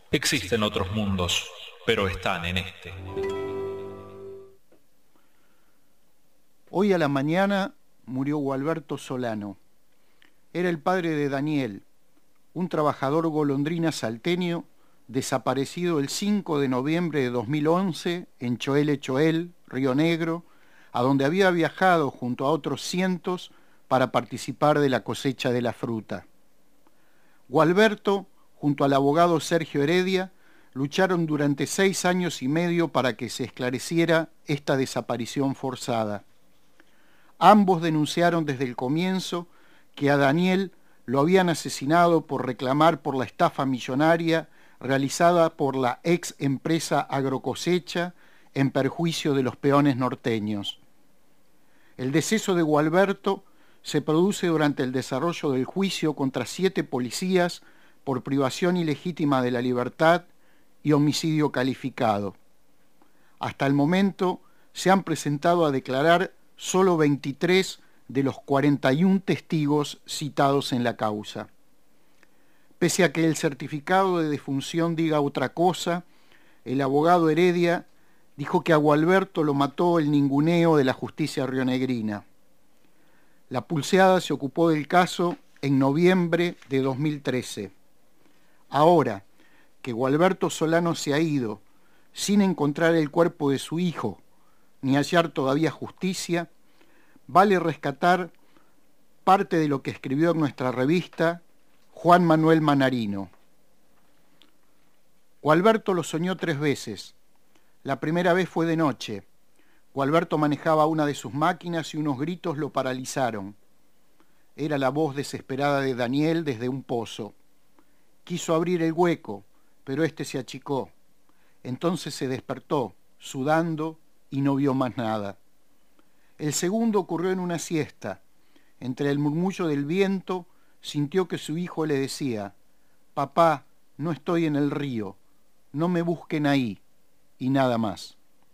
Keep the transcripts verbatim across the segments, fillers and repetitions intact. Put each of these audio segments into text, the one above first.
Existen otros mundos, pero están en este. Hoy a la mañana murió Gualberto Solano. Era el padre de Daniel, un trabajador golondrina salteño desaparecido el cinco de noviembre de dos mil once en Choel Choel, Río Negro, a donde había viajado junto a otros cientos para participar de la cosecha de la fruta. Gualberto, junto al abogado Sergio Heredia, lucharon durante seis años y medio para que se esclareciera esta desaparición forzada. Ambos denunciaron desde el comienzo que a Daniel lo habían asesinado por reclamar por la estafa millonaria realizada por la ex empresa Agrocosecha en perjuicio de los peones norteños. El deceso de Gualberto se produce durante el desarrollo del juicio contra siete policías por privación ilegítima de la libertad y homicidio calificado. Hasta el momento se han presentado a declarar solo veintitrés de los cuarenta y un testigos citados en la causa. Pese a que el certificado de defunción diga otra cosa, el abogado Heredia dijo que a Gualberto lo mató el ninguneo de la justicia rionegrina. La Pulseada se ocupó del caso en noviembre de dos mil trece. Ahora que Gualberto Solano se ha ido sin encontrar el cuerpo de su hijo ni hallar todavía justicia, vale rescatar parte de lo que escribió en nuestra revista Juan Manuel Manarino. Gualberto lo soñó tres veces. La primera vez fue de noche. Gualberto manejaba una de sus máquinas y unos gritos lo paralizaron. Era la voz desesperada de Daniel desde un pozo. Quiso abrir el hueco, pero éste se achicó. Entonces se despertó, sudando, y no vio más nada. El segundo ocurrió en una siesta. Entre el murmullo del viento, sintió que su hijo le decía: «Papá, no estoy en el río, no me busquen ahí», y nada más.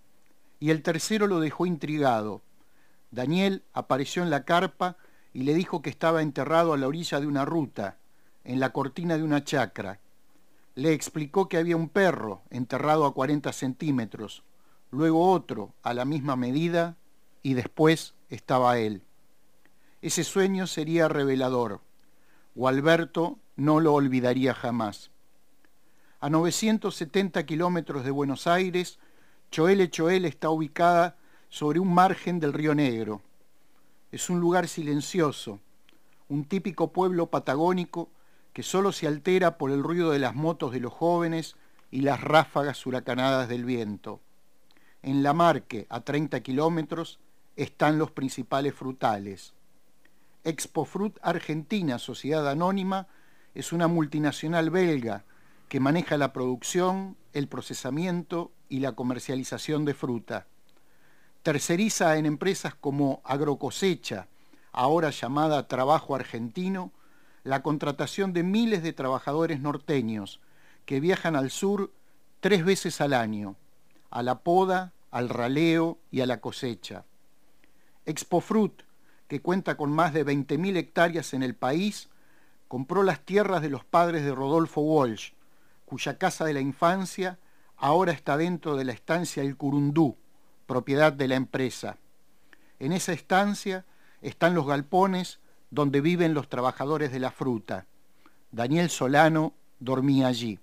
Y el tercero lo dejó intrigado. Daniel apareció en la carpa y le dijo que estaba enterrado a la orilla de una ruta, en la cortina de una chacra. Le explicó que había un perro enterrado a cuarenta centímetros, luego otro a la misma medida, y después estaba él. Ese sueño sería revelador. Gualberto no lo olvidaría jamás. A novecientos setenta kilómetros de Buenos Aires, Choel Choel está ubicada sobre un margen del Río Negro. Es un lugar silencioso, un típico pueblo patagónico que solo se altera por el ruido de las motos de los jóvenes y las ráfagas huracanadas del viento. En la Marque, a treinta kilómetros, están los principales frutales. Expofrut Argentina, sociedad anónima, es una multinacional belga que maneja la producción, el procesamiento y la comercialización de fruta. Terceriza en empresas como Agrocosecha, ahora llamada Trabajo Argentino, la contratación de miles de trabajadores norteños que viajan al sur tres veces al año, a la poda, al raleo y a la cosecha. Expofrut, que cuenta con más de veinte mil hectáreas en el país, compró las tierras de los padres de Rodolfo Walsh, cuya casa de la infancia ahora está dentro de la estancia El Curundú, propiedad de la empresa. En esa estancia están los galpones donde viven los trabajadores de la fruta. Daniel Solano dormía allí.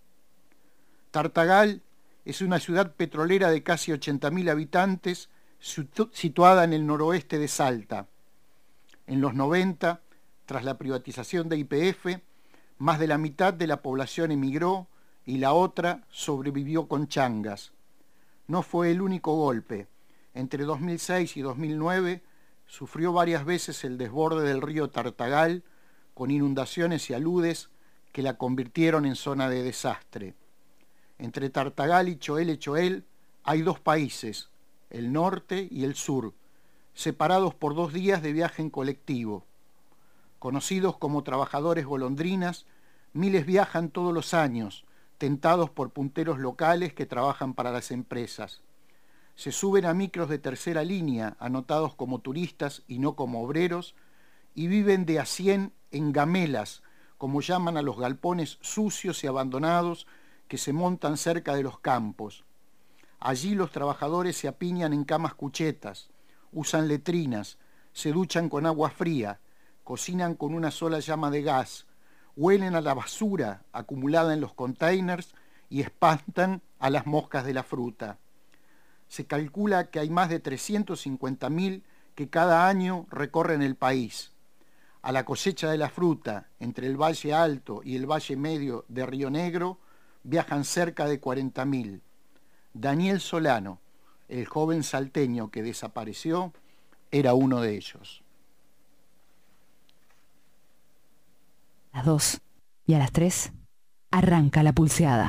Tartagal es una ciudad petrolera de casi ochenta mil habitantes situada en el noroeste de Salta. En los noventa, tras la privatización de Y P F, más de la mitad de la población emigró y la otra sobrevivió con changas. No fue el único golpe. Entre dos mil seis y dos mil nueve sufrió varias veces el desborde del río Tartagal, con inundaciones y aludes que la convirtieron en zona de desastre. Entre Tartagal y Choel Choel hay dos países, el norte y el sur, separados por dos días de viaje en colectivo. Conocidos como trabajadores golondrinas, miles viajan todos los años, tentados por punteros locales que trabajan para las empresas. Se suben a micros de tercera línea, anotados como turistas y no como obreros, y viven de a cien en gamelas, como llaman a los galpones sucios y abandonados que se montan cerca de los campos. Allí los trabajadores se apiñan en camas cuchetas, usan letrinas, se duchan con agua fría, cocinan con una sola llama de gas, huelen a la basura acumulada en los containers y espantan a las moscas de la fruta. Se calcula que hay más de trescientos cincuenta mil que cada año recorren el país. A la cosecha de la fruta, entre el Valle Alto y el Valle Medio de Río Negro, viajan cerca de cuarenta mil. Daniel Solano, el joven salteño que desapareció, era uno de ellos. A las dos y a las tres arranca la pulseada.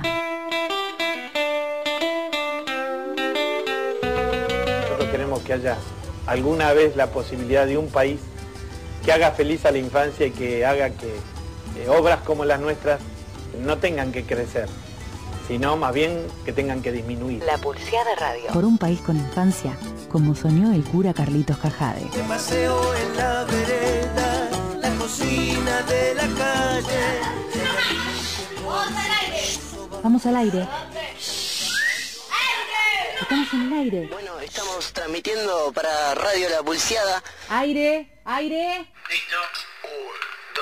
Nosotros queremos que haya alguna vez la posibilidad de un país que haga feliz a la infancia y que haga que eh, obras como las nuestras no tengan que crecer, sino más bien que tengan que disminuir. La Pulseada Radio. Por un país con infancia, como soñó el cura Carlitos Cajade. Me paseo en la vereda, la cocina de la calle. Vamos al aire. Estamos en el aire. Bueno, estamos transmitiendo para Radio La Pulseada. Aire, aire. Listo. Un,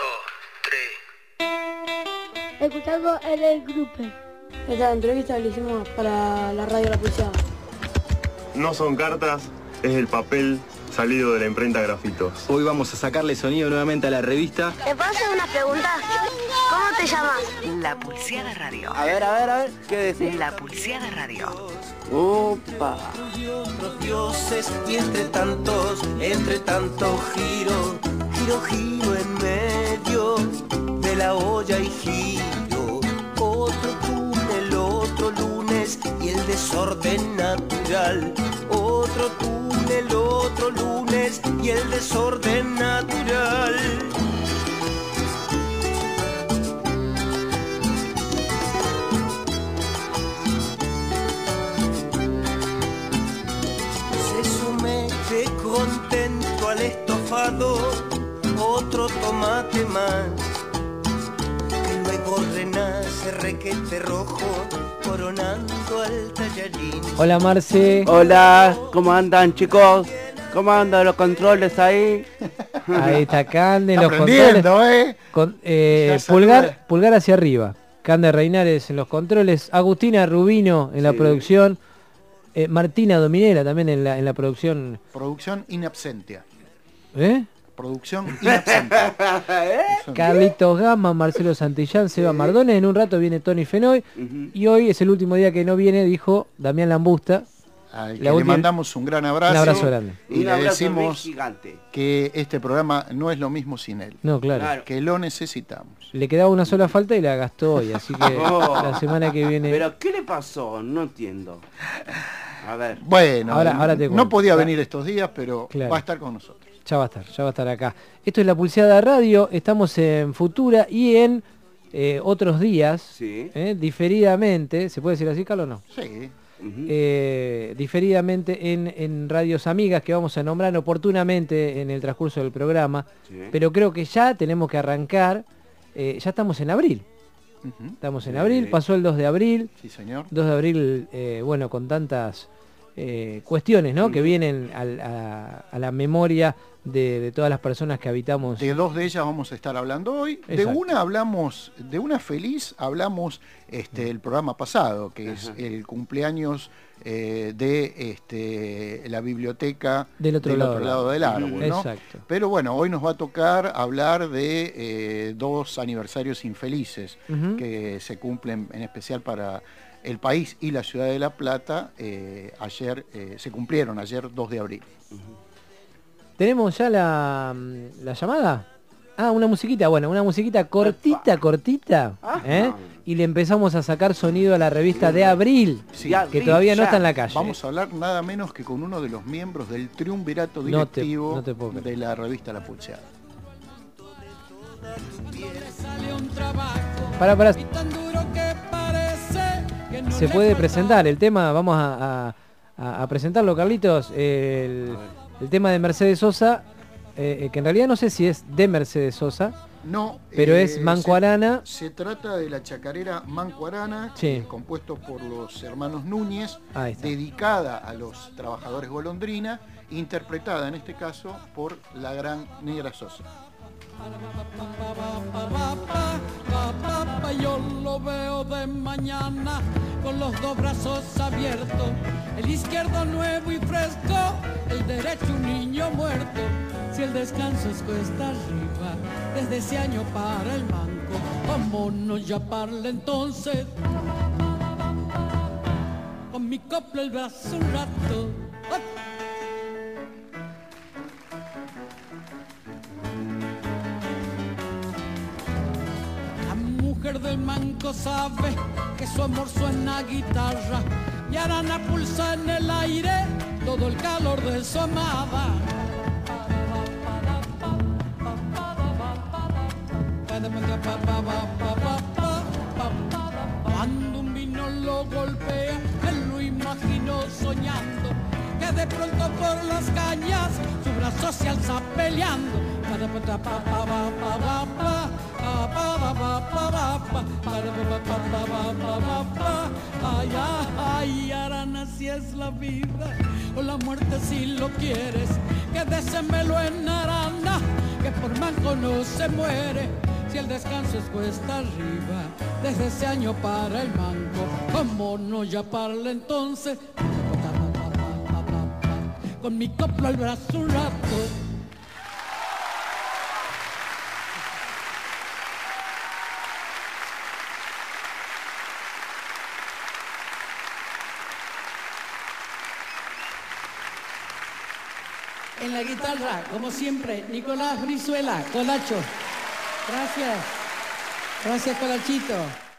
dos, tres. Escuchando en el grupo. Esta entrevista la hicimos para la Radio La Pulseada. No son cartas, es el papel salido de la imprenta Grafitos. Hoy vamos a sacarle sonido nuevamente a la revista. ¿Te puedo hacer una pregunta? ¿Cómo te llamas? La Pulseada Radio. A ver, a ver, a ver, ¿qué decís? La Pulseada Radio. Opa. Y otros dioses, y entre tantos, entre tanto giro, giro, giro en medio de la olla y giro. Otro túnel, otro lunes, y el desorden natural. Otro túnel, otro lunes, y el desorden natural. Contento al estofado, otro tomate más, que luego renace requete rojo, coronando al tallarín. Hola Marce. Hola, ¿cómo andan chicos? ¿Cómo andan los controles ahí? Ahí está Cande, está los controles. ¿eh? Con, eh, pulgar, pulgar hacia arriba. Cande Reinares en los controles, Agustina Rubino en la Sí. producción. Eh, Martina Dominera también en la, en la producción. Producción in absentia. ¿Eh? Producción in absentia. ¿Eh? Carlitos Gama, Marcelo Santillán, Seba Mardones. En un rato viene Tony Fenoy. Uh-huh. Y hoy es el último día que no viene, dijo Damián Lambusta. Al que La le última- mandamos un gran abrazo. Un abrazo grande. Y Un le abrazo decimos gigante. que este programa no es lo mismo sin él. No, claro. Claro. Que lo necesitamos. Le quedaba una sola falta y la gastó hoy. Así que Oh. la semana que viene. ¿Pero qué le pasó? No entiendo. A ver. Bueno, Ahora- ahora te cuento. no podía venir estos días, pero Claro. va a estar con nosotros. Ya va a estar, ya va a estar acá. Esto es La Pulseada Radio, estamos en Futura y en eh, otros días, Sí. eh, diferidamente, ¿se puede decir así, Carlos, o no? Sí. Uh-huh. Eh, diferidamente en, en radios amigas que vamos a nombrar oportunamente en el transcurso del programa, Sí. pero creo que ya tenemos que arrancar, eh, ya estamos en abril, Ujú. estamos en Sí. abril, pasó el dos de abril, Sí, señor. dos de abril, eh, bueno, con tantas eh, cuestiones, ¿no? Mm. Que vienen al- a, a la memoria de, de todas las personas que habitamos. De dos de ellas vamos a estar hablando hoy. De Exacto. una hablamos, de una feliz hablamos este el programa pasado, que es Ajá. el cumpleaños eh, de este la biblioteca Del otro lado. del árbol, ¿no? Exacto. Pero bueno, hoy nos va a tocar hablar de eh, dos aniversarios infelices Ujú. que se cumplen en especial para el país y la ciudad de La Plata. eh, ayer eh, se cumplieron, ayer dos de abril. ¿Tenemos ya la, la llamada? Ah, una musiquita, bueno, una musiquita cortita, cortita, Ajá. ¿eh? Y le empezamos a sacar sonido a la revista de abril, Sí, Ya, que vi, todavía no ya. está en la calle. Vamos a hablar nada menos que con uno de los miembros del triunvirato No te- directivo no te puedo creer. de la revista La Pulseada. Para, para. Se puede presentar el tema, vamos a, a- a- a presentarlo, Carlitos, el, el tema de Mercedes Sosa, eh, eh, que en realidad no sé si es de Mercedes Sosa, No. Pero eh, es Manco Arana. Se, se trata de la chacarera Manco Arana, Sí. eh, compuesto por los hermanos Núñez, Ahí está. dedicada a los trabajadores golondrina, interpretada en este caso por la gran Negra Sosa. Yo lo veo de mañana con los dos brazos abiertos, el izquierdo nuevo y fresco, el derecho un niño muerto. Si el descanso es cuesta arriba, desde ese año para el manco, vámonos ya parle entonces, con mi copla el brazo un rato. Mujer del manco sabe que su amor suena a guitarra y Arana pulsa en el aire todo el calor de su amada. Cuando un vino lo golpea, él lo imaginó soñando que de pronto por las cañas su brazo se alza peleando. Ay, ay, Arana, si es la vida o la muerte si lo quieres, que désemelo en Arana, que por manco no se muere. Si el descanso es cuesta arriba, desde ese año para el manco, como no ya parle entonces, con mi copla al brazo un rato. En la guitarra, como siempre, Nicolás Brizuela, Colacho. Gracias. Gracias, Colachito.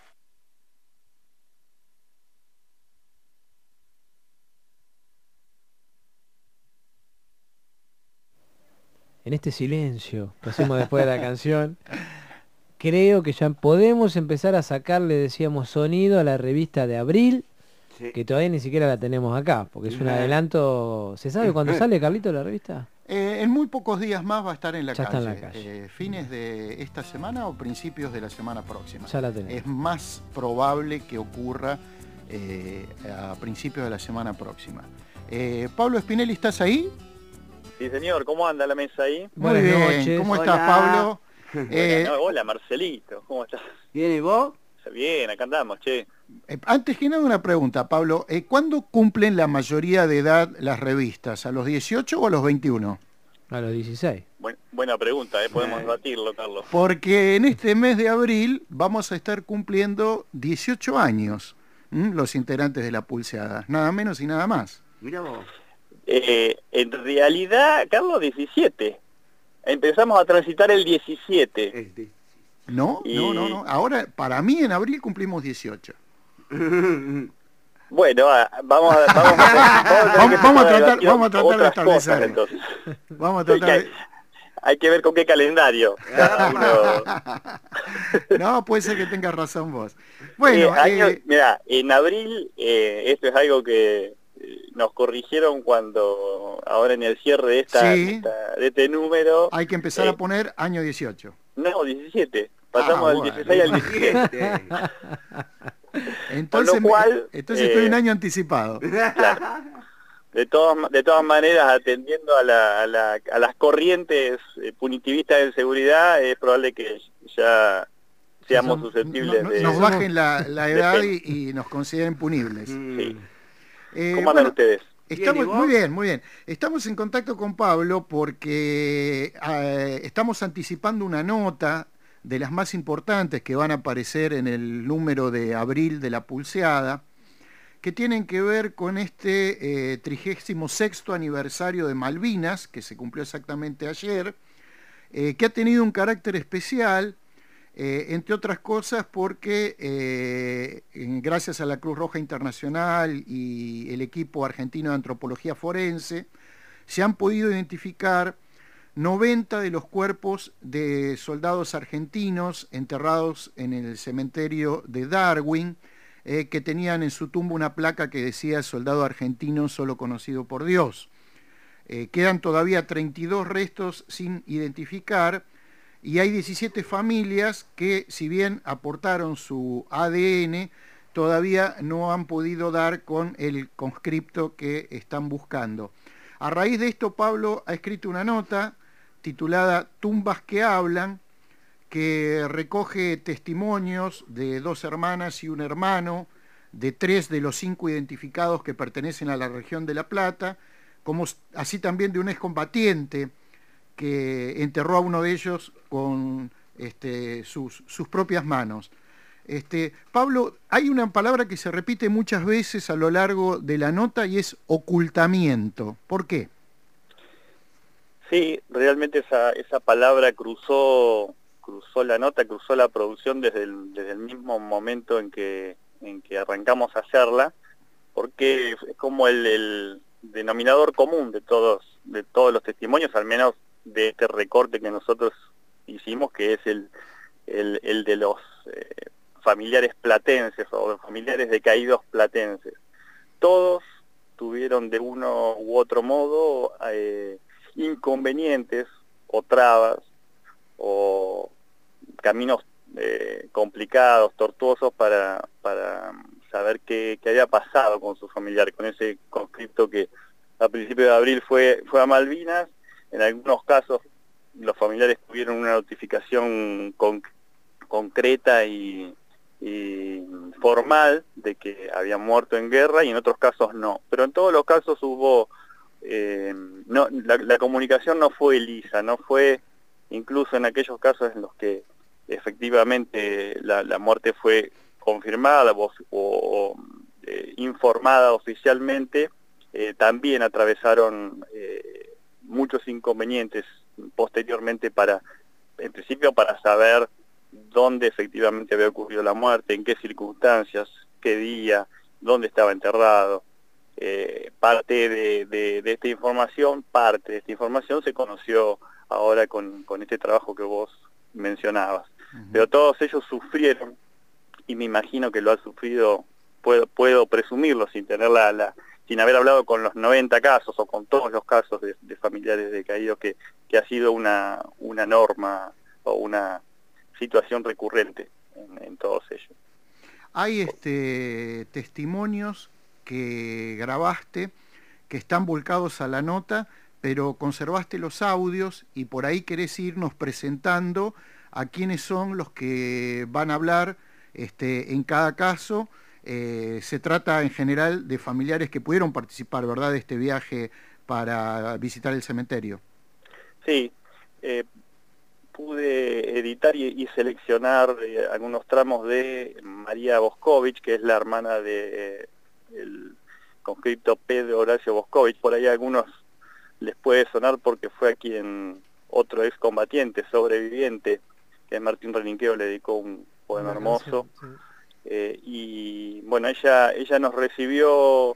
En este silencio que hacemos después de la canción, creo que ya podemos empezar a sacarle, decíamos, sonido a la revista de abril, sí, que todavía ni siquiera la tenemos acá, porque es un adelanto. ¿Se sabe cuándo sale, Carlito, la revista? Eh, en muy pocos días más va a estar en la ya calle. Está en la calle. Eh, fines de esta semana o principios de la semana próxima. Ya la tenemos. Es más probable que ocurra eh, a principios de la semana próxima. Eh, Pablo Spinelli, ¿estás ahí? Sí, señor. ¿Cómo anda la mesa ahí? Muy Buenas bien. Noches. ¿Cómo Hola. estás, Pablo? Eh, no, hola, Marcelito. ¿Cómo estás? ¿Bien y vos? Bien, acá andamos, che. Eh, antes que nada una pregunta, Pablo. Eh, ¿Cuándo cumplen la mayoría de edad las revistas? ¿A los dieciocho o a los veintiuno? A los dieciséis. Buen, buena pregunta, eh, podemos debatirlo, Carlos. Porque en este mes de abril vamos a estar cumpliendo dieciocho años, ¿m? Los integrantes de La Pulseada. Nada menos y nada más. Mira vos. Eh, en realidad, Carlos, diecisiete. Empezamos a transitar el diecisiete. No, y... no, no, no. Ahora, para mí, en abril cumplimos dieciocho. Bueno, vamos a, vamos a, vamos, vamos a tratar, vamos a tratar de establecer. Cosas, vamos a tratar de... Hay que ver con qué calendario. Cada uno... No, puede ser que tengas razón vos. Bueno, eh, año, eh... mira, en abril, eh, esto es algo que nos corrigieron cuando, ahora en el cierre de esta, sí, esta de este número. Hay que empezar eh, a poner año dieciocho. No, diecisiete. Pasamos ah, del bueno. dieciséis al diecisiete. Entonces, cual, entonces eh, estoy un año anticipado. Claro. De todas, de todas maneras, atendiendo a, la, a, la, a las corrientes punitivistas de seguridad, es probable que ya seamos sí, son, susceptibles no, no, de... Nos bajen la, la edad y, y nos consideren punibles. Sí. Eh, ¿Cómo andan bueno, ustedes? Estamos, muy bien, muy bien. Estamos en contacto con Pablo porque eh, estamos anticipando una nota de las más importantes que van a aparecer en el número de abril de La Pulseada, que tienen que ver con este trigésimo sexto aniversario de Malvinas, que se cumplió exactamente ayer, eh, que ha tenido un carácter especial, eh, entre otras cosas porque eh, gracias a la Cruz Roja Internacional y el equipo argentino de antropología forense, se han podido identificar noventa de los cuerpos de soldados argentinos enterrados en el cementerio de Darwin, eh, que tenían en su tumba una placa que decía soldado argentino solo conocido por Dios. Eh, quedan todavía treinta y dos restos sin identificar y hay diecisiete familias que, si bien aportaron su A D N, todavía no han podido dar con el conscripto que están buscando. A raíz de esto, Pablo ha escrito una nota titulada Tumbas que hablan, que recoge testimonios de dos hermanas y un hermano, de tres de los cinco identificados que pertenecen a la región de La Plata, como así también de un excombatiente que enterró a uno de ellos con este, sus, sus propias manos. Este, Pablo, hay una palabra que se repite muchas veces a lo largo de la nota y es ocultamiento. ¿Por qué? Sí, realmente esa, esa palabra cruzó, cruzó la nota, cruzó la producción desde el, desde el mismo momento en que, en que arrancamos a hacerla, porque es como el, el denominador común de todos, de todos los testimonios, al menos de este recorte que nosotros hicimos, que es el, el, el de los eh, familiares platenses o familiares de caídos platenses. Todos tuvieron de uno u otro modo eh, inconvenientes o trabas o caminos eh, complicados, tortuosos para, para saber qué, qué había pasado con su familiar, con ese conscripto que a principios de abril fue, fue a Malvinas. En algunos casos los familiares tuvieron una notificación con, concreta y, y formal de que habían muerto en guerra, y en otros casos no. Pero en todos los casos hubo, eh, no, la, la comunicación no fue lisa, no fue, incluso en aquellos casos en los que efectivamente la, la muerte fue confirmada o, o eh, informada oficialmente, eh, también atravesaron eh, muchos inconvenientes posteriormente para, en principio, para saber dónde efectivamente había ocurrido la muerte, en qué circunstancias, qué día, dónde estaba enterrado. Eh, parte de, de, de esta información, parte de esta información se conoció ahora con, con este trabajo que vos mencionabas. Uh-huh. Pero todos ellos sufrieron, y me imagino que lo han sufrido, puedo, puedo presumirlo sin tener la, la sin haber hablado con los noventa casos o con todos los casos de, de familiares de caídos, que, que ha sido una, una norma o una situación recurrente en, en todos ellos. Hay este testimonios que grabaste, que están volcados a la nota, pero conservaste los audios y por ahí querés irnos presentando a quiénes son los que van a hablar este, en cada caso. Eh, se trata en general de familiares que pudieron participar, ¿verdad?, de este viaje para visitar el cementerio. Sí, eh, pude editar y, y seleccionar eh, algunos tramos de María Boscovich, que es la hermana de eh, el conscripto Pedro Horacio Boscovich. Por ahí a algunos les puede sonar porque fue a quien otro excombatiente sobreviviente, que es Martín Relinqueo, le dedicó un poema Una hermoso. Canción, sí. Eh, y bueno, ella ella nos recibió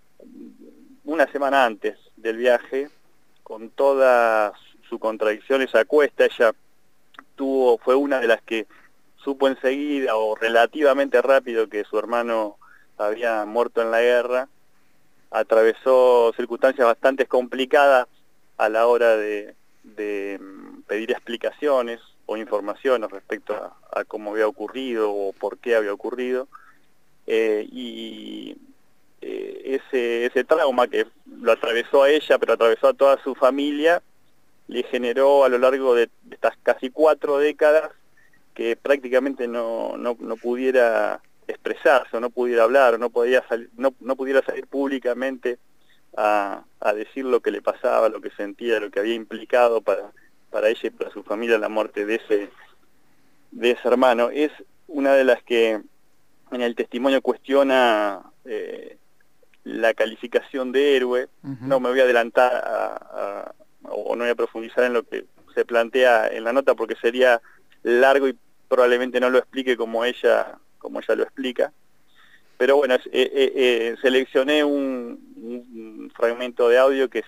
una semana antes del viaje con todas sus contradicciones a cuesta. Ella tuvo fue una de las que supo enseguida o relativamente rápido que su hermano había muerto en la guerra. Atravesó circunstancias bastante complicadas a la hora de, de pedir explicaciones o informaciones respecto a, a cómo había ocurrido o por qué había ocurrido, eh, y eh, ese, ese trauma que lo atravesó a ella, pero atravesó a toda su familia, le generó a lo largo de estas casi cuatro décadas que prácticamente no, no, no pudiera expresarse, o no pudiera hablar, o no, podía salir, no, no pudiera salir públicamente a, a decir lo que le pasaba, lo que sentía, lo que había implicado para para ella y para su familia la muerte de ese de ese hermano. Es una de las que en el testimonio cuestiona eh, la calificación de héroe. Uh-huh. No me voy a adelantar a, a, o no voy a profundizar en lo que se plantea en la nota porque sería largo y probablemente no lo explique como ella como ella lo explica. Pero bueno, eh, eh, eh, seleccioné un, un fragmento de audio que es,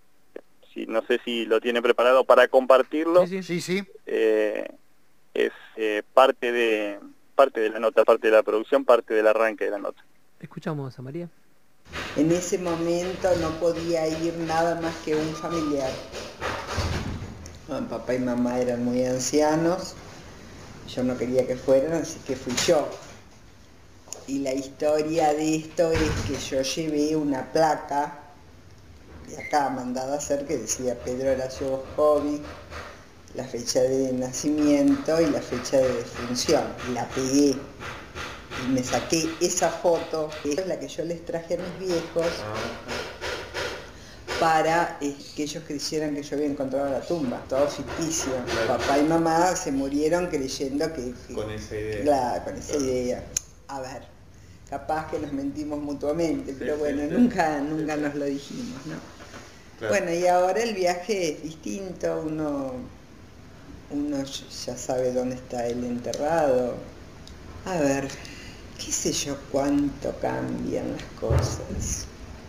no sé si lo tiene preparado para compartirlo. Sí, sí, sí. Eh, es eh, parte de parte de la nota, parte de la producción, parte del arranque de la nota. Escuchamos a María. En ese momento no podía ir nada más que un familiar. Bueno, papá y mamá eran muy ancianos, yo no quería que fueran, así que fui yo. Y la historia de esto es que yo llevé una placa de acá mandada a hacer que decía Pedro Horacio Boscovi, la fecha de nacimiento y la fecha de defunción. Y la pegué y me saqué esa foto, que es la que yo les traje a mis viejos, para eh, que ellos creyeran que yo había encontrado la tumba, todo ficticio. Papá y mamá se murieron creyendo que... que con esa idea. Claro, con esa idea. A ver, capaz que nos mentimos mutuamente, pero sí, bueno, sí, nunca, sí. nunca nos lo dijimos, ¿no? Claro. Bueno, y ahora el viaje es distinto, uno, uno ya sabe dónde está él enterrado. A ver, qué sé yo cuánto cambian las cosas.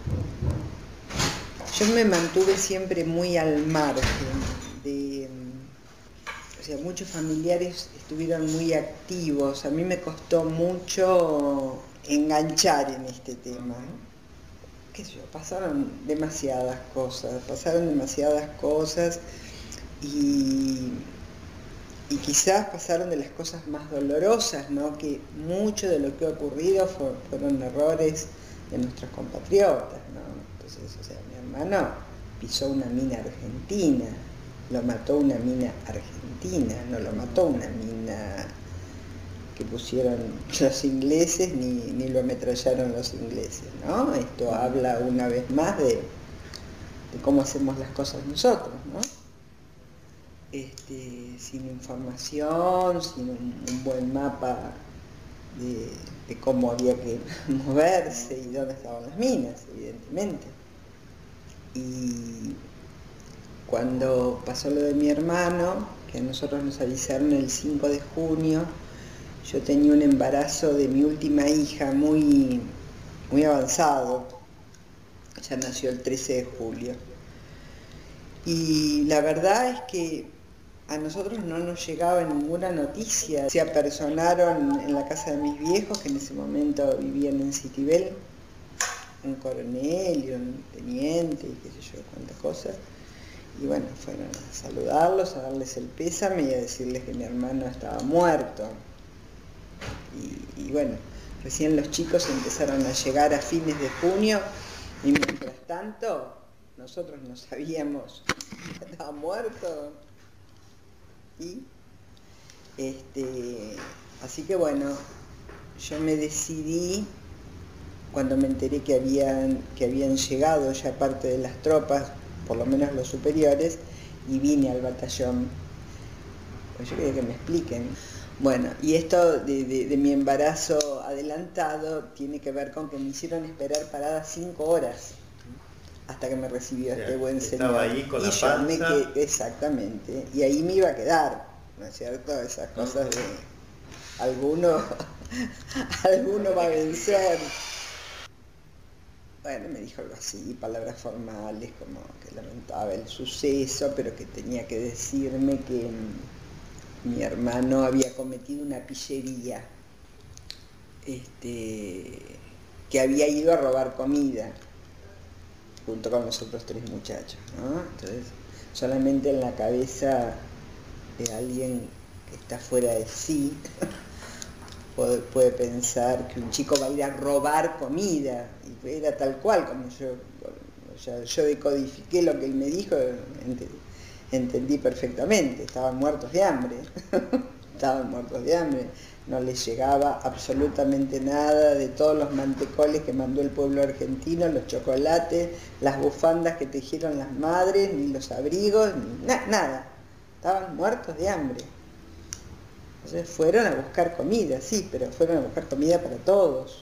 Yo me mantuve siempre muy al margen de, o sea, muchos familiares estuvieron muy activos, a mí me costó mucho enganchar en este tema, ¿no? Qué sé yo, pasaron demasiadas cosas, pasaron demasiadas cosas y, y quizás pasaron de las cosas más dolorosas, ¿no? Que mucho de lo que ha ocurrido fue, fueron errores de nuestros compatriotas, ¿no? Entonces, o sea, mi hermano pisó una mina argentina, lo mató una mina argentina, no lo mató una mina que pusieron los ingleses ni, ni lo ametrallaron los ingleses, ¿no? Esto habla una vez más de, de cómo hacemos las cosas nosotros, ¿no? Este, sin información, sin un, un buen mapa de, de cómo había que moverse y dónde estaban las minas, evidentemente. Y cuando pasó lo de mi hermano, que a nosotros nos avisaron el cinco de junio, yo tenía un embarazo de mi última hija muy, muy avanzado, ella nació el trece de julio. Y la verdad es que a nosotros no nos llegaba ninguna noticia. Se apersonaron en la casa de mis viejos, que en ese momento vivían en Citibel, un coronel y un teniente y qué sé yo, cuántas cosas. Y bueno, fueron a saludarlos, a darles el pésame y a decirles que mi hermano estaba muerto. Y, y bueno, recién los chicos empezaron a llegar a fines de junio y mientras tanto nosotros no sabíamos que estaba muerto. Y este, así que bueno, yo me decidí cuando me enteré que habían, que habían llegado ya parte de las tropas, por lo menos los superiores, y vine al batallón. Pues yo quería que me expliquen. Bueno, y esto de, de, de mi embarazo adelantado tiene que ver con que me hicieron esperar parada cinco horas hasta que me recibió este buen señor. Estaba ahí con la y yo panza. me quedé, exactamente, y ahí me iba a quedar, ¿no es cierto? Esas cosas de alguno, alguno va a vencer. Bueno, me dijo algo así, palabras formales, como que lamentaba el suceso, pero que tenía que decirme que mi hermano había cometido una pillería, este, que había ido a robar comida, junto con los otros tres muchachos, ¿no? Entonces, solamente en la cabeza de alguien que está fuera de sí, puede, puede pensar que un chico va a ir a robar comida, y era tal cual, como yo, o sea, yo decodifiqué lo que él me dijo, entendí perfectamente, estaban muertos de hambre, estaban muertos de hambre, no les llegaba absolutamente nada de todos los mantecoles que mandó el pueblo argentino, los chocolates, las bufandas que tejieron las madres, ni los abrigos, ni na nada, estaban muertos de hambre. Entonces fueron a buscar comida, sí, pero fueron a buscar comida para todos.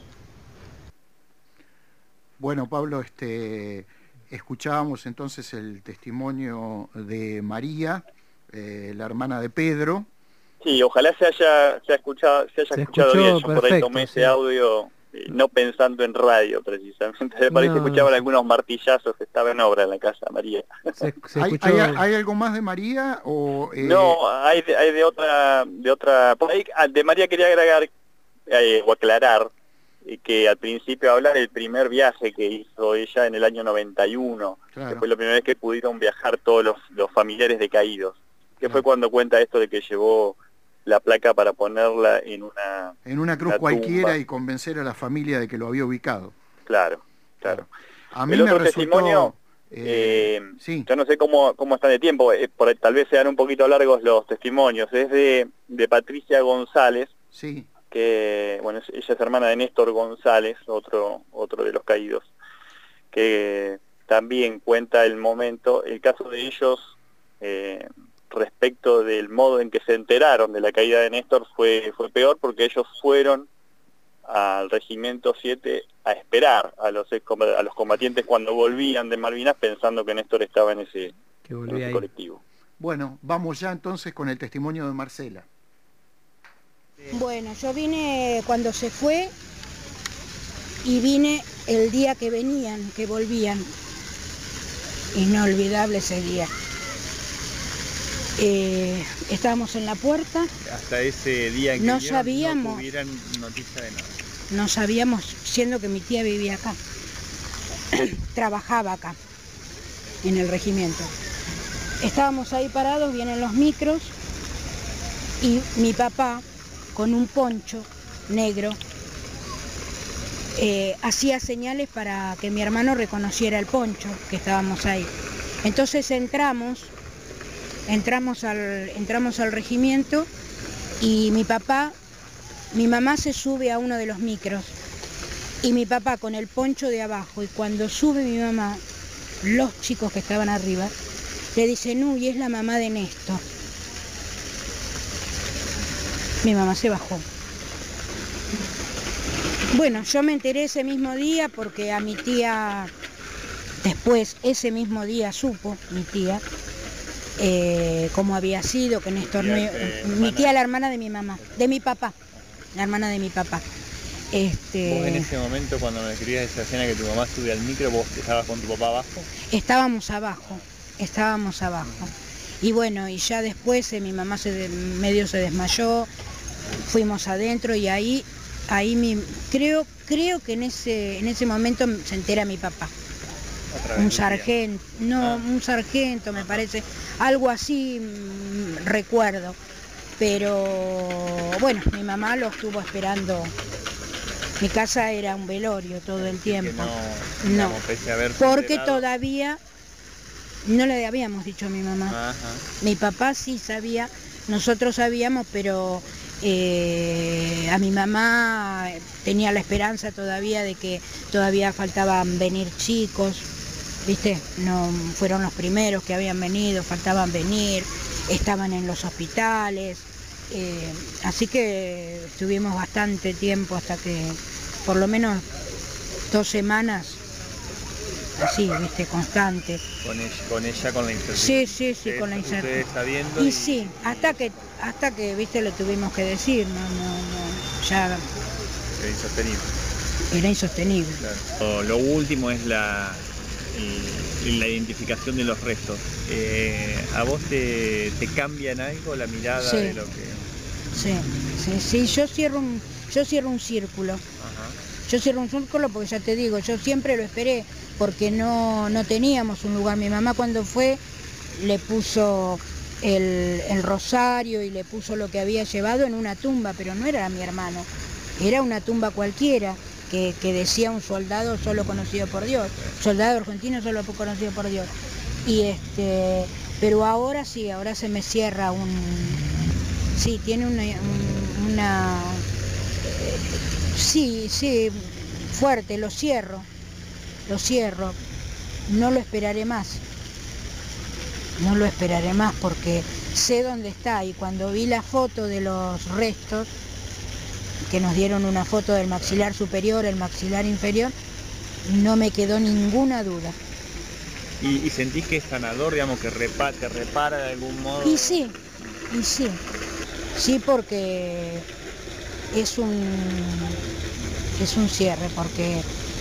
Bueno, Pablo, este, escuchábamos entonces el testimonio de María, eh, la hermana de Pedro. Sí, ojalá se haya, se haya escuchado, se haya se escuchado escuchó, bien. Yo perfecto, por ahí tomé sí. ese audio eh, no pensando en radio precisamente. Me parece que No. escuchaban algunos martillazos que estaba en obra en la casa María. Se, se ¿Hay, escuchó... hay, hay algo más de María? O, eh... No, hay de, hay de otra, de otra. Por ahí ah, de María quería agregar eh, o aclarar eh, que al principio hablar del primer viaje que hizo ella en el año noventa y uno, claro, que fue la primera vez que pudieron viajar todos los, los familiares decaídos. que fue cuando cuenta esto de que llevó la placa para ponerla en una en una cruz una cualquiera tumba. y convencer a la familia de que lo había ubicado. Claro, claro. A mí el me otro resultó, testimonio, eh, eh, sí. yo no sé cómo, cómo están de tiempo, eh, por, tal vez sean un poquito largos los testimonios, es de, de Patricia González, sí. que bueno, ella es hermana de Néstor González, otro, otro de los caídos, que también cuenta el momento, el caso de ellos, eh, respecto del modo en que se enteraron de la caída de Néstor fue, fue peor porque ellos fueron al Regimiento siete a esperar a los, a los combatientes cuando volvían de Malvinas pensando que Néstor estaba en ese, que en ese colectivo. Bueno, vamos ya entonces con el testimonio de Marcela. Bueno, yo vine cuando se fue y vine el día que venían, que volvían. Inolvidable ese día. Eh, estábamos en la puerta. Hasta ese día en que no vinieron, sabíamos, no tuvieran noticia de nada. No sabíamos, siendo que mi tía vivía acá, trabajaba acá, en el regimiento. Estábamos ahí parados, vienen los micros y mi papá, con un poncho negro, eh, hacía señales para que mi hermano reconociera el poncho, que estábamos ahí. Entonces entramos. Entramos al, entramos al regimiento y mi papá, mi mamá se sube a uno de los micros y mi papá con el poncho de abajo, y cuando sube mi mamá, los chicos que estaban arriba, le dicen, uy, es la mamá de Néstor. Mi mamá se bajó. Bueno, yo me enteré ese mismo día porque a mi tía, después, ese mismo día supo, mi tía, Eh, cómo había sido, que Néstor no, eh, mi tía, la hermana de mi mamá, de mi papá, la hermana de mi papá. Este, ¿Vos en ese momento, cuando me escribías esa escena que tu mamá sube al micro, vos estabas con tu papá abajo? Estábamos abajo, estábamos abajo. Y bueno, y ya después eh, mi mamá se de, medio se desmayó, fuimos adentro y ahí, ahí mi, creo, creo que en ese, en ese momento se entera mi papá. Un sargento, no, ah. un sargento me parece, algo así mmm, recuerdo, pero bueno, mi mamá lo estuvo esperando, mi casa era un velorio todo el tiempo, no, no, digamos, pese a haberse porque enterado. Todavía no le habíamos dicho a mi mamá, Ajá. Mi papá sí sabía, nosotros sabíamos, pero eh, a mi mamá tenía la esperanza todavía de que todavía faltaban venir chicos. ¿Viste? No fueron los primeros que habían venido, faltaban venir, estaban en los hospitales, eh, así que estuvimos bastante tiempo hasta que, por lo menos dos semanas, así, ¿viste? Constante. Con ella, con ella, con la incertidumbre. Sí, sí, sí, con la incertidumbre. Y, y sí, hasta que, hasta que, ¿viste? Lo tuvimos que decir, no, no, no, ya... Era insostenible. Era insostenible. Claro. Lo último es la... El, la identificación de los restos. Eh, ¿A vos te, te cambia en algo la mirada sí. de lo que...? Sí, sí, sí, yo cierro un, yo cierro un círculo. Ajá. Yo cierro un círculo porque ya te digo, yo siempre lo esperé, porque no, no teníamos un lugar. Mi mamá cuando fue le puso el, el rosario y le puso lo que había llevado en una tumba, pero no era mi hermano, era una tumba cualquiera. Que, que decía un soldado solo conocido por Dios, soldado argentino solo conocido por Dios. Y este, pero ahora sí, ahora se me cierra un, sí, tiene una, un, una, sí, sí, fuerte, lo cierro, lo cierro, no lo esperaré más, no lo esperaré más porque sé dónde está y cuando vi la foto de los restos, que nos dieron una foto del maxilar superior, el maxilar inferior, no me quedó ninguna duda. ¿Y, y sentís que es sanador, digamos, que repara, te repara de algún modo? Y sí, y sí, sí porque es un, es un cierre, porque,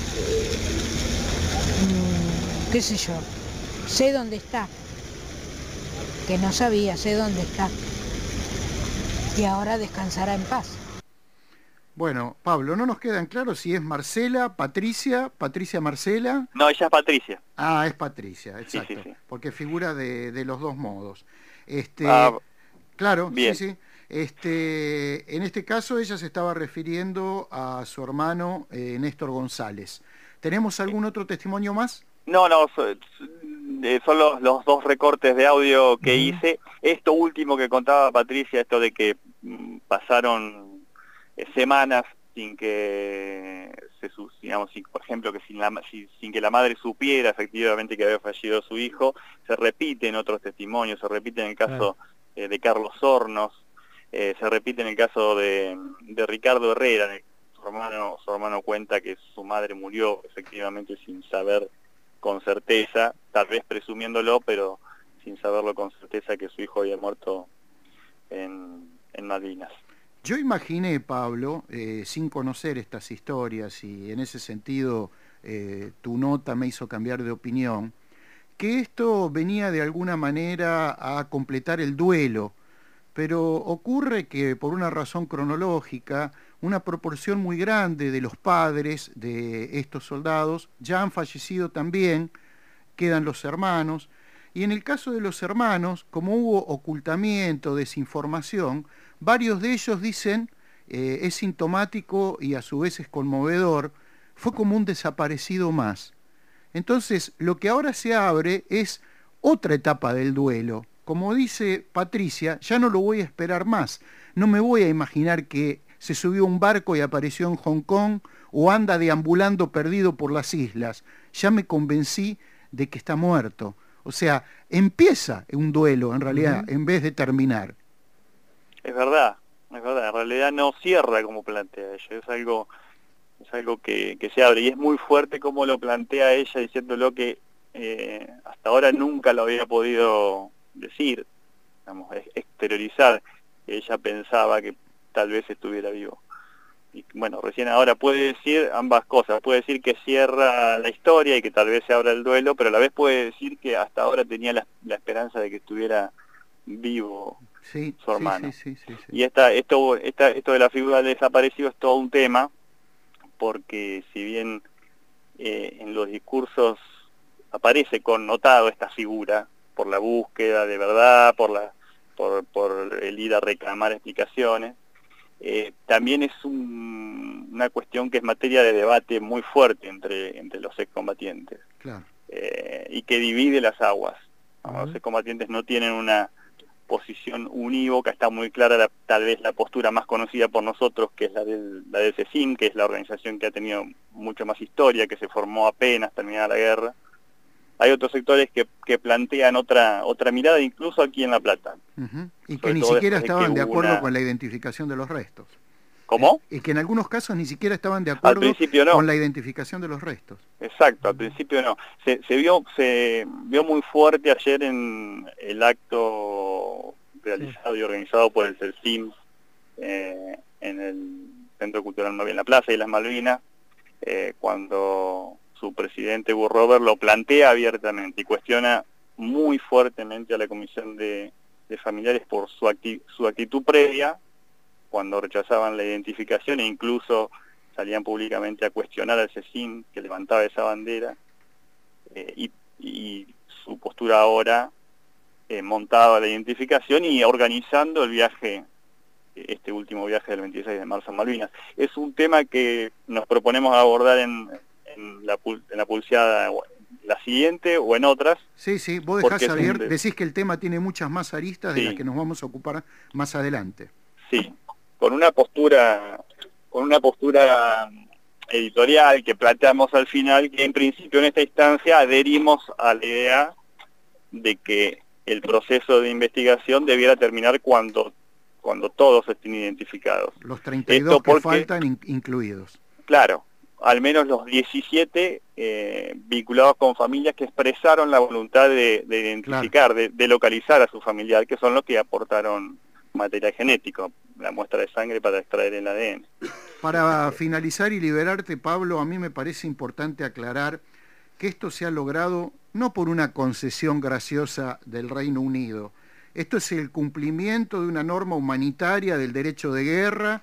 mmm, qué sé yo, sé dónde está, que no sabía, sé dónde está, y ahora descansará en paz. Bueno, Pablo, no nos quedan claros si es Marcela, Patricia, Patricia Marcela. No, ella es Patricia. Ah, es Patricia, exacto, sí, sí, sí. porque figura de, de los dos modos. Este, ah, claro, bien. sí, sí. Este, en este caso ella se estaba refiriendo a su hermano eh, Néstor González. ¿Tenemos algún otro testimonio más? No, no, son, son los, los dos recortes de audio que uh-huh. hice. Esto último que contaba Patricia, esto de que mm, pasaron eh, semanas sin que, se, digamos, sin, por ejemplo, que sin, la, sin, sin que la madre supiera efectivamente que había fallecido su hijo, se repite en otros testimonios, se repite en el caso uh-huh. eh, de Carlos Hornos, eh, se repite en el caso de, de Ricardo Herrera. Su hermano, su hermano cuenta que su madre murió efectivamente sin saber con certeza, tal vez presumiéndolo, pero sin saberlo con certeza, que su hijo había muerto en, en Malvinas. Yo imaginé, Pablo, eh, sin conocer estas historias, y en ese sentido eh, tu nota me hizo cambiar de opinión, que esto venía de alguna manera a completar el duelo, pero ocurre que por una razón cronológica, una proporción muy grande de los padres de estos soldados ya han fallecido también, quedan los hermanos, y en el caso de los hermanos, como hubo ocultamiento, desinformación, varios de ellos dicen, eh, es sintomático y a su vez es conmovedor, fue como un desaparecido más. Entonces, lo que ahora se abre es otra etapa del duelo. Como dice Patricia, ya no lo voy a esperar más, no me voy a imaginar que se subió a un barco y apareció en Hong Kong, o anda deambulando perdido por las islas. Ya me convencí de que está muerto. O sea, empieza un duelo, en realidad, uh-huh. en vez de terminar. Es verdad, es verdad. En realidad no cierra como plantea ella. Es algo, es algo que, que se abre. Y es muy fuerte como lo plantea ella, diciéndolo que eh, hasta ahora nunca lo había podido decir, digamos, exteriorizar. Ella pensaba que tal vez estuviera vivo. Y bueno, recién ahora puede decir ambas cosas, puede decir que cierra la historia y que tal vez se abra el duelo, pero a la vez puede decir que hasta ahora tenía la, la esperanza de que estuviera vivo sí, su hermano. Sí, sí, sí, sí, sí. Y esta, esto, esta, esto de la figura del desaparecido es todo un tema, porque si bien eh, en los discursos aparece connotado esta figura, por la búsqueda de verdad, por la por, por el ir a reclamar explicaciones, Eh, también es un, una cuestión que es materia de debate muy fuerte entre, entre los excombatientes, claro. eh, y que divide las aguas. Uh-huh. Los excombatientes no tienen una posición unívoca, está muy clara la, tal vez la postura más conocida por nosotros, que es la del, la del CECIM, que es la organización que ha tenido mucho más historia, que se formó apenas terminada la guerra. Hay otros sectores que, que plantean otra otra mirada, incluso aquí en La Plata. Uh-huh. Y que ni siquiera estaban de acuerdo una... con la identificación de los restos. ¿Cómo? Y que en algunos casos ni siquiera estaban de acuerdo no. con la identificación de los restos. Exacto, al principio no. Se, se vio se vio muy fuerte ayer en el acto realizado y organizado por el CECIM eh, en el Centro Cultural Malvinas, en la Plaza de las Malvinas, eh, cuando su presidente Hugo Robert lo plantea abiertamente y cuestiona muy fuertemente a la Comisión de, de Familiares por su, acti su actitud previa, cuando rechazaban la identificación e incluso salían públicamente a cuestionar al CECIM que levantaba esa bandera, eh, y, y su postura ahora eh, montada la identificación y organizando el viaje, este último viaje del veintiséis de marzo en Malvinas. Es un tema que nos proponemos abordar en En la, en la pulseada, la siguiente o en otras. Sí, sí, vos dejás abierto, un... decís que el tema tiene muchas más aristas sí. de las que nos vamos a ocupar más adelante. Sí, con una postura, con una postura editorial que planteamos al final, que en principio en esta instancia adherimos a la idea de que el proceso de investigación debiera terminar cuando, cuando todos estén identificados. Los treinta y dos Esto que porque, faltan in incluidos. Claro. Al menos los diecisiete eh, vinculados con familias que expresaron la voluntad de, de identificar, claro. de, de localizar a su familiar, que son los que aportaron material genético, la muestra de sangre para extraer el A D N. Para finalizar y liberarte, Pablo, a mí me parece importante aclarar que esto se ha logrado no por una concesión graciosa del Reino Unido. Esto es el cumplimiento de una norma humanitaria del derecho de guerra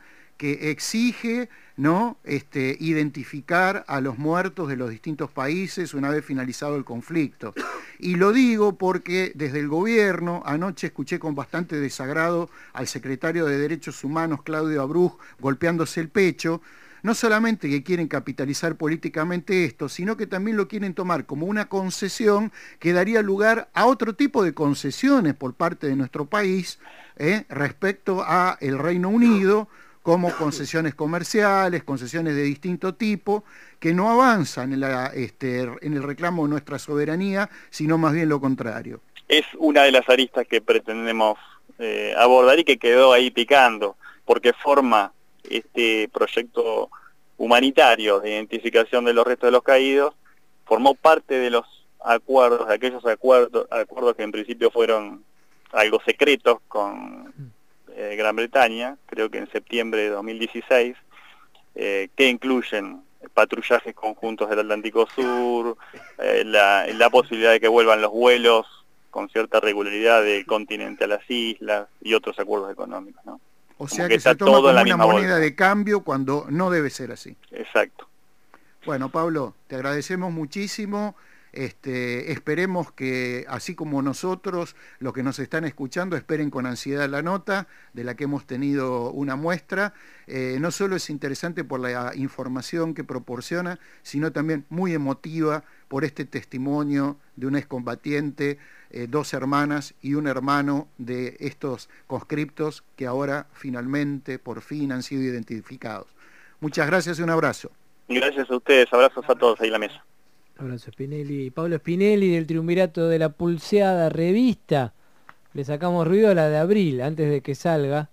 que exige, ¿no?, este, identificar a los muertos de los distintos países una vez finalizado el conflicto. Y lo digo porque desde el gobierno, anoche escuché con bastante desagrado al secretario de Derechos Humanos, Claudio Abruz, golpeándose el pecho, no solamente que quieren capitalizar políticamente esto, sino que también lo quieren tomar como una concesión que daría lugar a otro tipo de concesiones por parte de nuestro país eh, respecto a el Reino Unido, como concesiones comerciales, concesiones de distinto tipo, que no avanzan en, la, este, en el reclamo de nuestra soberanía, sino más bien lo contrario. Es una de las aristas que pretendemos eh, abordar y que quedó ahí picando, porque forma este proyecto humanitario de identificación de los restos de los caídos, formó parte de los acuerdos, de aquellos acuerdos, acuerdos que en principio fueron algo secretos con eh, Gran Bretaña, creo que en septiembre de dos mil dieciséis, eh, que incluyen patrullajes conjuntos del Atlántico Sur, eh, la, la posibilidad de que vuelvan los vuelos con cierta regularidad del continente a las islas y otros acuerdos económicos, ¿no? O sea que, que se toma como una moneda de cambio cuando no debe ser así. Exacto. Bueno, Pablo, te agradecemos muchísimo. Este, esperemos que, así como nosotros, los que nos están escuchando, esperen con ansiedad la nota de la que hemos tenido una muestra. Eh, no solo es interesante por la información que proporciona, sino también muy emotiva por este testimonio de un excombatiente, eh, dos hermanas y un hermano de estos conscriptos que ahora finalmente, por fin, han sido identificados. Muchas gracias y un abrazo. Gracias a ustedes, abrazos a todos ahí en la mesa. Abrazo Spinelli. Pablo Spinelli del Triunvirato de la Pulseada Revista. Le sacamos ruido a la de abril, antes de que salga.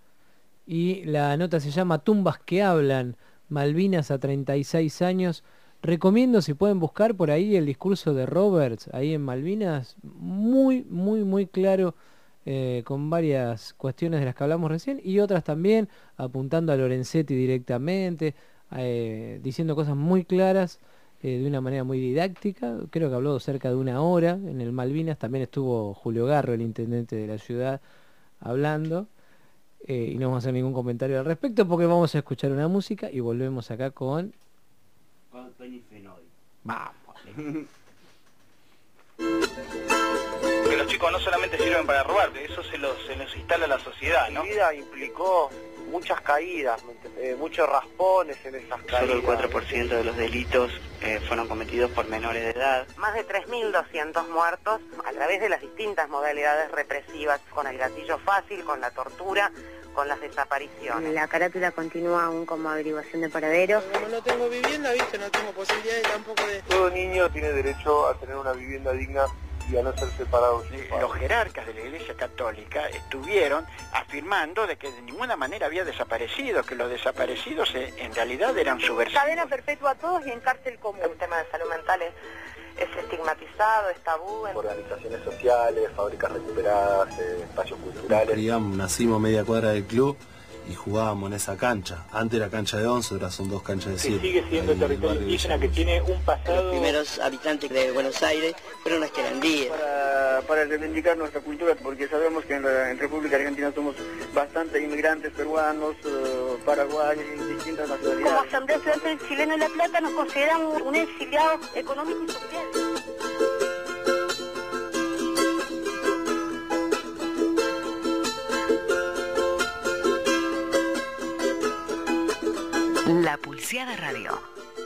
Y la nota se llama Tumbas que hablan, Malvinas a treinta y seis años. Recomiendo, si pueden buscar por ahí el discurso de Roberts, ahí en Malvinas, muy, muy, muy claro, eh, con varias cuestiones de las que hablamos recién, y otras también, apuntando a Lorenzetti directamente, eh, diciendo cosas muy claras, eh, de una manera muy didáctica. Creo que habló cerca de una hora en el Malvinas. También estuvo Julio Garro, el intendente de la ciudad, hablando. Eh, y no vamos a hacer ningún comentario al respecto porque vamos a escuchar una música y volvemos acá con... Con Tony Fenoli. Vamos. Que los chicos no solamente sirven para robar, eso se los, se los instala a la sociedad, ¿no? Mi vida implicó muchas caídas, eh, muchos raspones en esas caídas. Solo el cuatro por ciento de los delitos eh, fueron cometidos por menores de edad. Más de tres mil doscientos muertos a través de las distintas modalidades represivas, con el gatillo fácil, con la tortura, con las desapariciones. La carátula continúa aún como averiguación de paraderos. Como no tengo vivienda, viste, no tengo posibilidades tampoco de... Todo niño tiene derecho a tener una vivienda digna y a no ser separado. Los jerarcas de la Iglesia Católica estuvieron afirmando de que de ninguna manera había desaparecido, que los desaparecidos en realidad eran subversivos. Cadena perpetua a todos y en cárcel común. El tema de salud mental es, es estigmatizado, es tabú. En... Organizaciones sociales, fábricas recuperadas, eh, espacios culturales. Criamos, nacimos a media cuadra del club y jugábamos en esa cancha. Antes era cancha de once, ahora son dos canchas de siete. Sigue siendo el territorio indígena que tiene un pasado... Los primeros habitantes de Buenos Aires fueron los querandíes. Para, para reivindicar nuestra cultura, porque sabemos que en, la, en República Argentina somos bastantes inmigrantes peruanos, uh, paraguayos y distintas nacionalidades. Como Asamblea Estudiantil Chilena de La Plata nos consideramos un exiliado económico y social. La Pulseada Radio.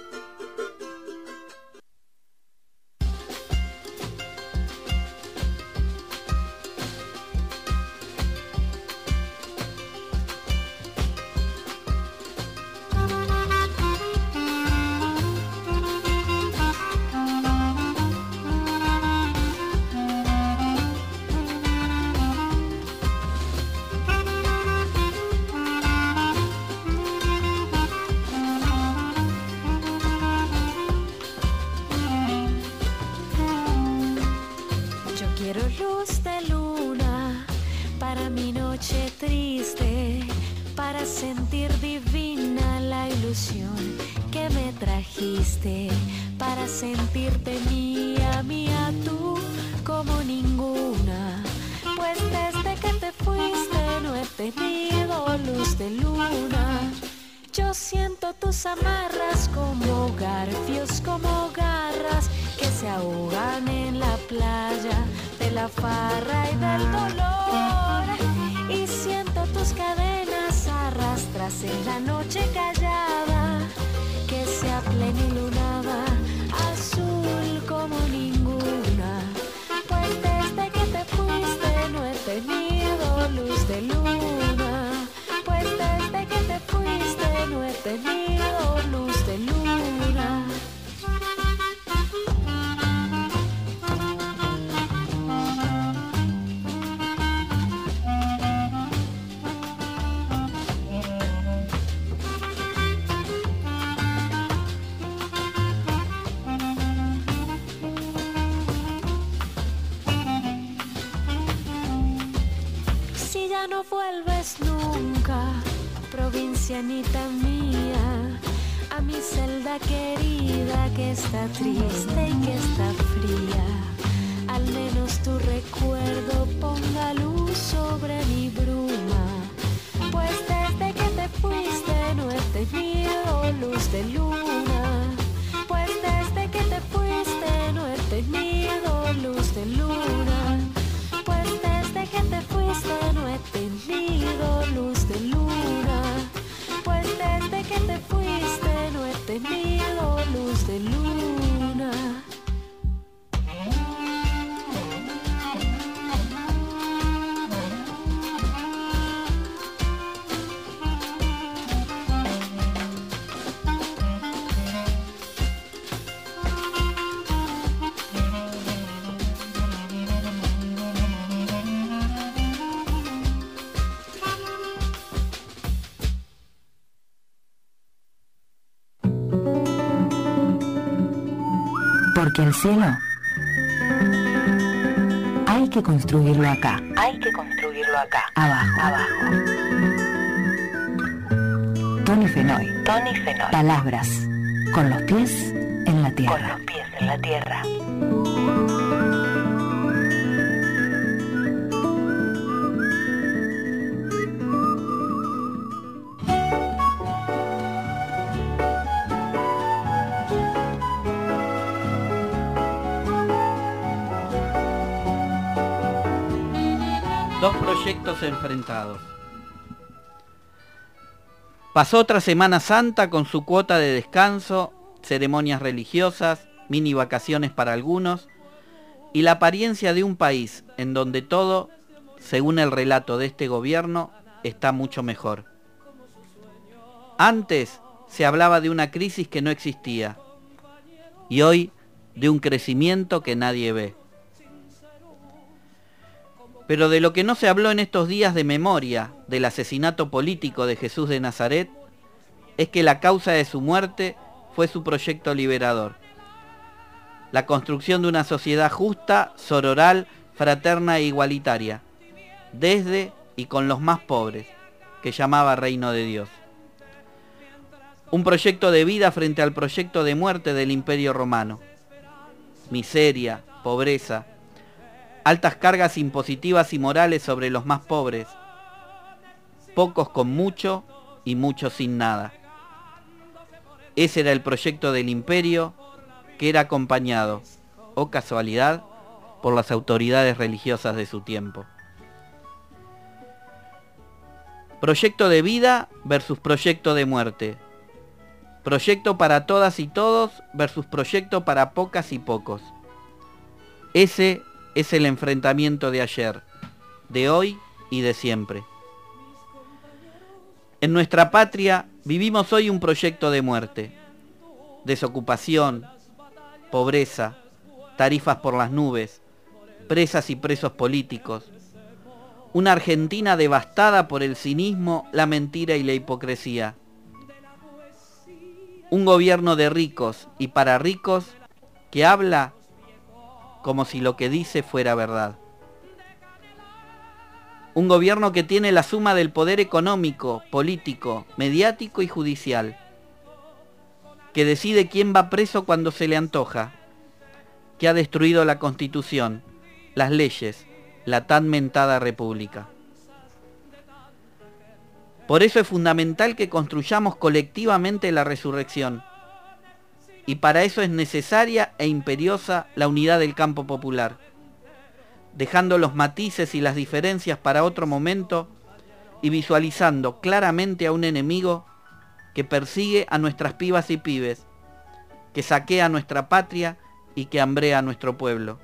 Para sentirte mía, mía tú como ninguna, pues desde que te fuiste no he tenido luz de luna siento tus amarras como garfios, como garras que se ahogan en la playa de la farra y del dolor. Y siento tus cadenas arrastras en la noche callada, que sea plenilunada, azul como ninguna. Pues desde que te fuiste no he tenido luz de luna. Pues desde que te fuiste no he tenido luz de luna. Si ya no vuelves nunca, provincianita mía, a mi celda querida que está triste y que está fría, al menos tu recuerdo ponga luz sobre mi bruma. Pues desde que te fuiste no he tenido luz de luna. Pues desde que te fuiste no he tenido luz de luna. Pues desde que te fuiste no he tenido luz de luna. Pues desde que te fuiste no he tenido luz de luna. Porque el cielo hay que construirlo acá. Hay que construirlo acá. Abajo. Abajo. Tony Fenoy. Tony Fenoy. Palabras con los pies en la tierra. Con los pies en la tierra. Dos proyectos enfrentados. Pasó otra Semana Santa con su cuota de descanso, ceremonias religiosas, mini vacaciones para algunos y la apariencia de un país en donde todo, según el relato de este gobierno, está mucho mejor. Antes se hablaba de una crisis que no existía y hoy de un crecimiento que nadie ve. Pero de lo que no se habló en estos días de memoria del asesinato político de Jesús de Nazaret es que la causa de su muerte fue su proyecto liberador. La construcción de una sociedad justa, sororal, fraterna e igualitaria, desde y con los más pobres, que llamaba Reino de Dios. Un proyecto de vida frente al proyecto de muerte del Imperio Romano. Miseria, pobreza, altas cargas impositivas y morales sobre los más pobres, pocos con mucho y muchos sin nada. Ese era el proyecto del imperio que era acompañado, o casualidad, por las autoridades religiosas de su tiempo. Proyecto de vida versus proyecto de muerte. Proyecto para todas y todos versus proyecto para pocas y pocos. Ese es el enfrentamiento de ayer, de hoy y de siempre. En nuestra patria vivimos hoy un proyecto de muerte. Desocupación, pobreza, tarifas por las nubes, presas y presos políticos. Una Argentina devastada por el cinismo, la mentira y la hipocresía. Un gobierno de ricos y para ricos que habla como si lo que dice fuera verdad. Un gobierno que tiene la suma del poder económico, político, mediático y judicial, que decide quién va preso cuando se le antoja, que ha destruido la Constitución, las leyes, la tan mentada República. Por eso es fundamental que construyamos colectivamente la resurrección. Y para eso es necesaria e imperiosa la unidad del campo popular. Dejando los matices y las diferencias para otro momento y visualizando claramente a un enemigo que persigue a nuestras pibas y pibes, que saquea nuestra patria y que hambrea a nuestro pueblo.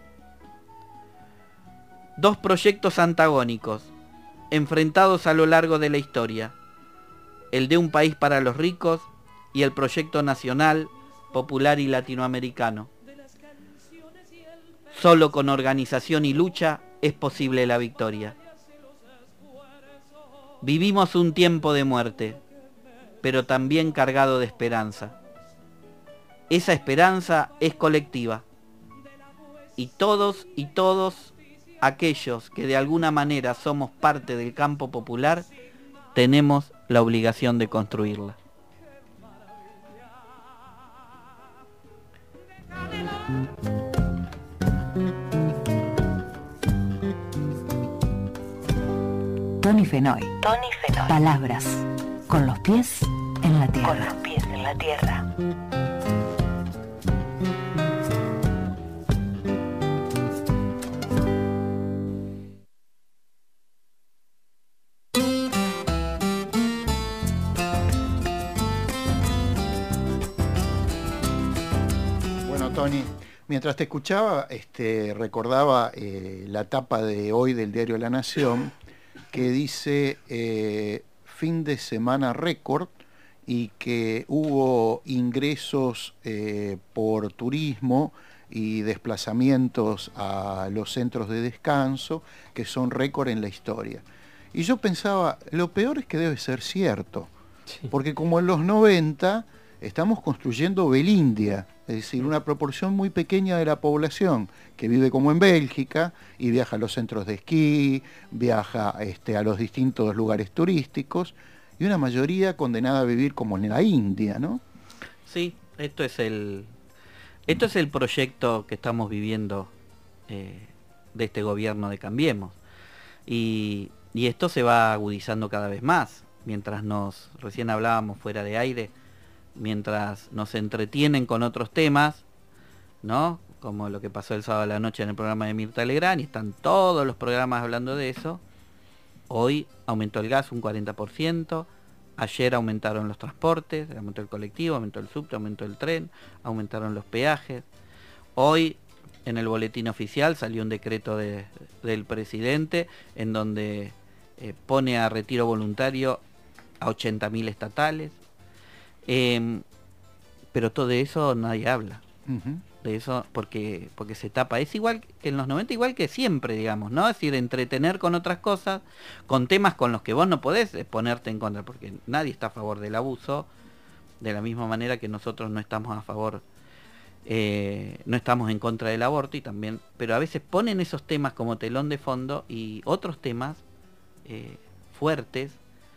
Dos proyectos antagónicos, enfrentados a lo largo de la historia, el de un país para los ricos y el proyecto nacional, popular y latinoamericano. Solo con organización y lucha es posible la victoria. Vivimos un tiempo de muerte, pero también cargado de esperanza. Esa esperanza es colectiva. Y todos y todos aquellos que de alguna manera somos parte del campo popular, tenemos la obligación de construirla. Tony Fenoy. Tony Fenoy. Palabras con los pies en la tierra. Con los pies en la tierra. Bueno, Tony, mientras te escuchaba, este, recordaba eh, la tapa de hoy del diario La Nación, que dice eh, fin de semana récord y que hubo ingresos eh, por turismo y desplazamientos a los centros de descanso que son récord en la historia. Y yo pensaba, lo peor es que debe ser cierto, sí. Porque como en los noventa estamos construyendo Belindia, es decir, una proporción muy pequeña de la población que vive como en Bélgica y viaja a los centros de esquí, viaja este, a los distintos lugares turísticos, y una mayoría condenada a vivir como en la India, ¿no? Sí, esto es el, esto es el proyecto que estamos viviendo eh, de este gobierno de Cambiemos. Y, y esto se va agudizando cada vez más, mientras nos, recién hablábamos fuera de aire, mientras nos entretienen con otros temas, ¿no? Como lo que pasó el sábado a la noche en el programa de Mirta Legrand, y están todos los programas hablando de eso. Hoy aumentó el gas un cuarenta por ciento, ayer aumentaron los transportes, aumentó el colectivo, aumentó el subte, aumentó el tren, aumentaron los peajes. Hoy en el boletín oficial salió un decreto de, del presidente en donde eh, pone a retiro voluntario a ochenta mil estatales. Eh, pero todo de eso nadie habla. Uh-huh. De eso porque porque se tapa. Es igual que en los noventa, igual que siempre, digamos, ¿no? Es decir, entretener con otras cosas, con temas con los que vos no podés ponerte en contra, porque nadie está a favor del abuso, de la misma manera que nosotros no estamos a favor, eh, no estamos en contra del aborto, y también, pero a veces ponen esos temas como telón de fondo y otros temas eh, fuertes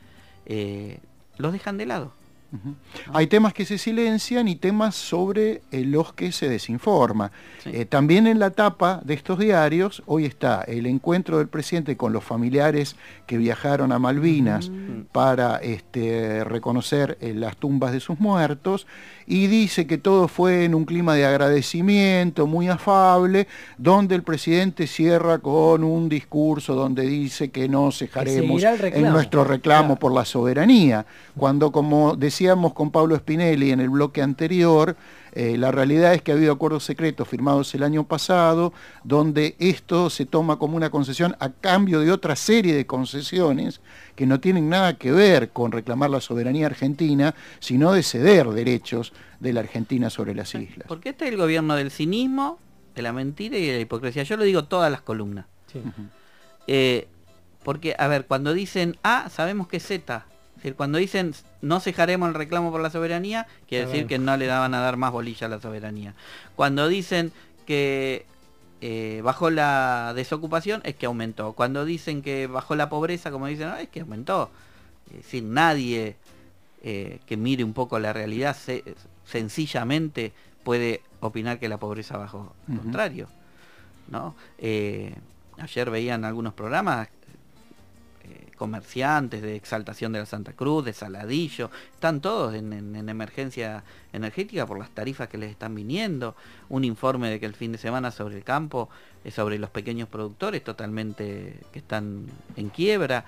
eh, los dejan de lado. Uh-huh. Hay temas que se silencian y temas sobre eh, los que se desinforma. Sí. Eh, también en la tapa de estos diarios, hoy está el encuentro del presidente con los familiares que viajaron a Malvinas uh-huh. para este, reconocer eh, las tumbas de sus muertos, y dice que todo fue en un clima de agradecimiento muy afable, donde el presidente cierra con un discurso donde dice que no cejaremos en nuestro reclamo claro. por la soberanía, cuando, como decíamos con Pablo Spinelli en el bloque anterior, eh, la realidad es que ha habido acuerdos secretos firmados el año pasado, donde esto se toma como una concesión a cambio de otra serie de concesiones que no tienen nada que ver con reclamar la soberanía argentina, sino de ceder derechos de la Argentina sobre las islas. Porque este es el gobierno del cinismo, de la mentira y de la hipocresía. Yo lo digo todas las columnas. Sí. Uh-huh. eh, porque, a ver, cuando dicen A, sabemos que es Z. Es decir, cuando dicen no cejaremos el reclamo por la soberanía, quiere decir que no le daban a dar más bolilla a la soberanía. Cuando dicen que eh, bajó la desocupación, es que aumentó. Cuando dicen que bajó la pobreza, como dicen, no, es que aumentó. Es decir, nadie eh, que mire un poco la realidad se, sencillamente puede opinar que la pobreza bajó. Al uh-huh. contrario, ¿no? Eh, ayer veían algunos programas eh, comerciantes, de Exaltación de la Santa Cruz, de Saladillo, están todos en, en, en emergencia energética por las tarifas que les están viniendo. Un informe de que el fin de semana sobre el campo, eh, sobre los pequeños productores totalmente que están en quiebra.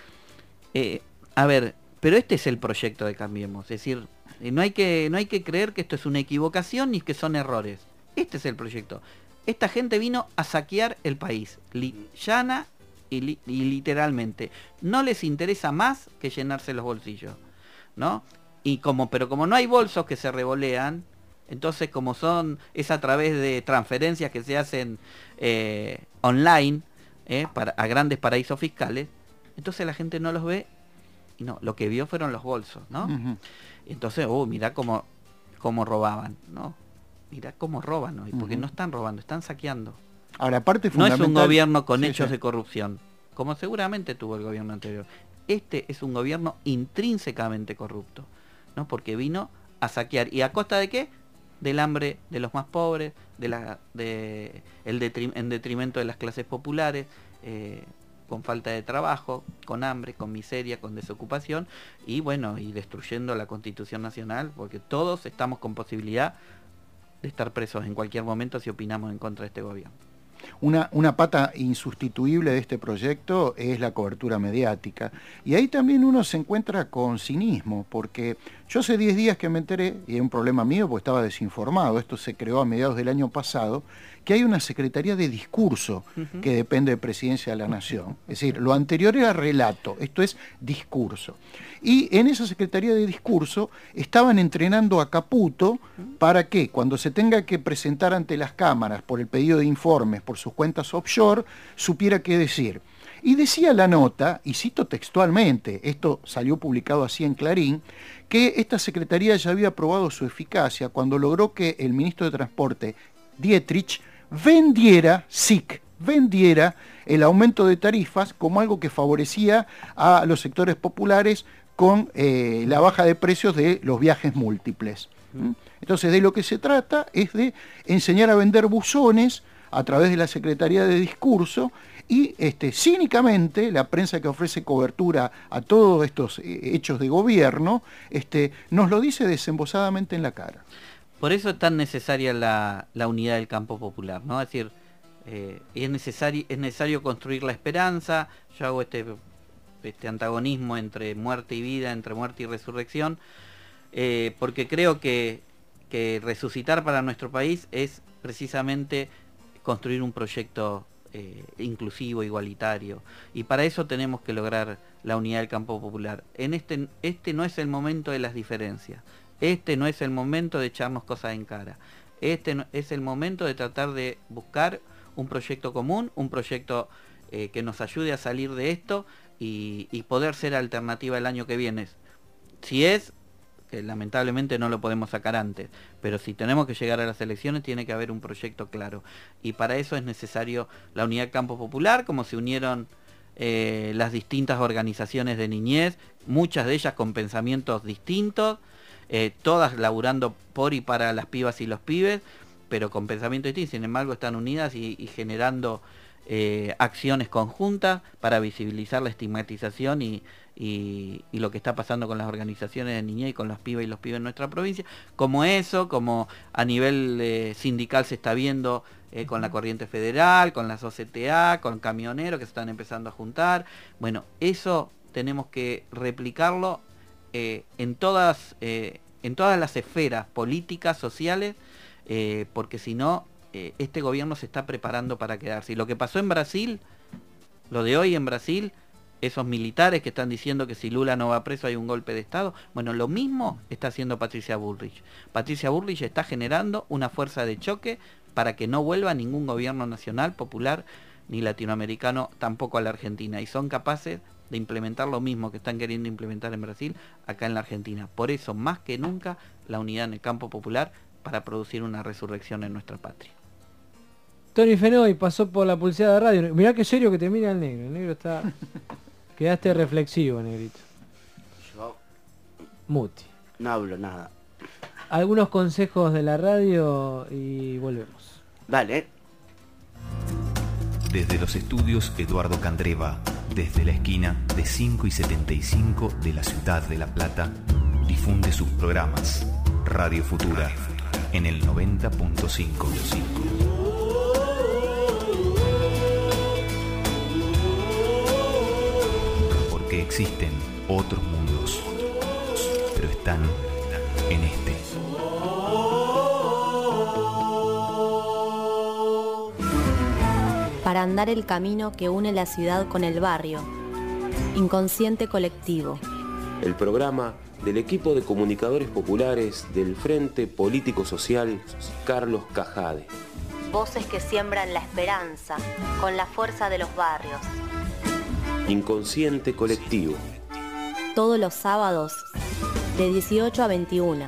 Eh, a ver, pero este es el proyecto de Cambiemos, es decir, eh, no hay que, no hay que creer que esto es una equivocación ni que son errores. Este es el proyecto. Esta gente vino a saquear el país, li, llana y, li, y literalmente. No les interesa más que llenarse los bolsillos, ¿no? Y como, pero como no hay bolsos que se revolean, entonces como son, es a través de transferencias que se hacen eh, online eh, para, a grandes paraísos fiscales, entonces la gente no los ve, y no, lo que vio fueron los bolsos, ¿no? Uh-huh. Entonces, oh, mirá cómo, cómo robaban, ¿no? Mirá cómo roban hoy, porque uh-huh. no están robando, están saqueando. Ahora, parte no es un gobierno con sí, hechos sí. de corrupción, como seguramente tuvo el gobierno anterior. Este es un gobierno intrínsecamente corrupto, ¿no? Porque vino a saquear. ¿Y a costa de qué? Del hambre de los más pobres, de la, de el detrim, en detrimento de las clases populares, eh, con falta de trabajo, con hambre, con miseria, con desocupación, y bueno, y destruyendo la Constitución Nacional, porque todos estamos con posibilidad de estar presos en cualquier momento si opinamos en contra de este gobierno. Una, una pata insustituible de este proyecto es la cobertura mediática. Y ahí también uno se encuentra con cinismo, porque yo hace diez días que me enteré, y es un problema mío porque estaba desinformado, esto se creó a mediados del año pasado, que hay una Secretaría de Discurso uh-huh. que depende de Presidencia de la Nación. Es decir, lo anterior era relato, esto es discurso. Y en esa Secretaría de Discurso estaban entrenando a Caputo para que cuando se tenga que presentar ante las cámaras por el pedido de informes por sus cuentas offshore, supiera qué decir. Y decía la nota, y cito textualmente, esto salió publicado así en Clarín, que esta Secretaría ya había probado su eficacia cuando logró que el ministro de Transporte, Dietrich, vendiera, S I C, vendiera el aumento de tarifas como algo que favorecía a los sectores populares con eh, la baja de precios de los viajes múltiples. ¿Mm? Entonces, de lo que se trata es de enseñar a vender buzones a través de la Secretaría de Discurso y este, cínicamente la prensa que ofrece cobertura a todos estos eh, hechos de gobierno este, nos lo dice desembosadamente en la cara. Por eso es tan necesaria la, la unidad del campo popular, ¿no? Es decir, eh, es, necesario, es necesario construir la esperanza. Yo hago este, este antagonismo entre muerte y vida, entre muerte y resurrección, eh, porque creo que, que resucitar para nuestro país es precisamente construir un proyecto eh, inclusivo, igualitario, y para eso tenemos que lograr la unidad del campo popular. En este, este no es el momento de las diferencias. Este no es el momento de echarnos cosas en cara. Este no, es el momento de tratar de buscar un proyecto común, un proyecto eh, que nos ayude a salir de esto y, y poder ser alternativa el año que viene. Si es, que lamentablemente no lo podemos sacar antes, pero si tenemos que llegar a las elecciones tiene que haber un proyecto claro. Y para eso es necesario la unidad del campo popular, como se unieron eh, las distintas organizaciones de niñez, muchas de ellas con pensamientos distintos, Eh, todas laburando por y para las pibas y los pibes, pero con pensamiento distinto. Sin embargo, están unidas y, y generando eh, acciones conjuntas para visibilizar la estigmatización y, y, y lo que está pasando con las organizaciones de niñez y con las pibas y los pibes en nuestra provincia. Como eso, como a nivel eh, sindical se está viendo eh, con la Corriente Federal, con las O C T A, con camioneros que se están empezando a juntar. Bueno, eso tenemos que replicarlo Eh, en todas eh, en todas las esferas políticas, sociales, eh, porque si no, eh, este gobierno se está preparando para quedarse. Y lo que pasó en Brasil, lo de hoy en Brasil, esos militares que están diciendo que si Lula no va preso hay un golpe de Estado, bueno, lo mismo está haciendo Patricia Bullrich. Patricia Bullrich está generando una fuerza de choque para que no vuelva ningún gobierno nacional, popular, ni latinoamericano, tampoco a la Argentina. Y son capaces de implementar lo mismo que están queriendo implementar en Brasil, acá en la Argentina. Por eso, más que nunca, la unidad en el campo popular para producir una resurrección en nuestra patria. Tony Fenoy pasó por la pulseada de radio. Mirá qué serio que te mira el negro. El negro está... Quedaste reflexivo, negrito. Yo... Muti. No hablo nada. Algunos consejos de la radio y volvemos. Dale. Desde los estudios Eduardo Candreva, desde la esquina de cinco y setenta y cinco de la ciudad de La Plata, difunde sus programas Radio Futura en el noventa punto cinco. Porque existen otros mundos, pero están en este. Para andar el camino que une la ciudad con el barrio. Inconsciente colectivo. El programa del equipo de comunicadores populares del Frente Político Social Carlos Cajade. Voces que siembran la esperanza con la fuerza de los barrios. Inconsciente colectivo. Todos los sábados de dieciocho a veintiuna.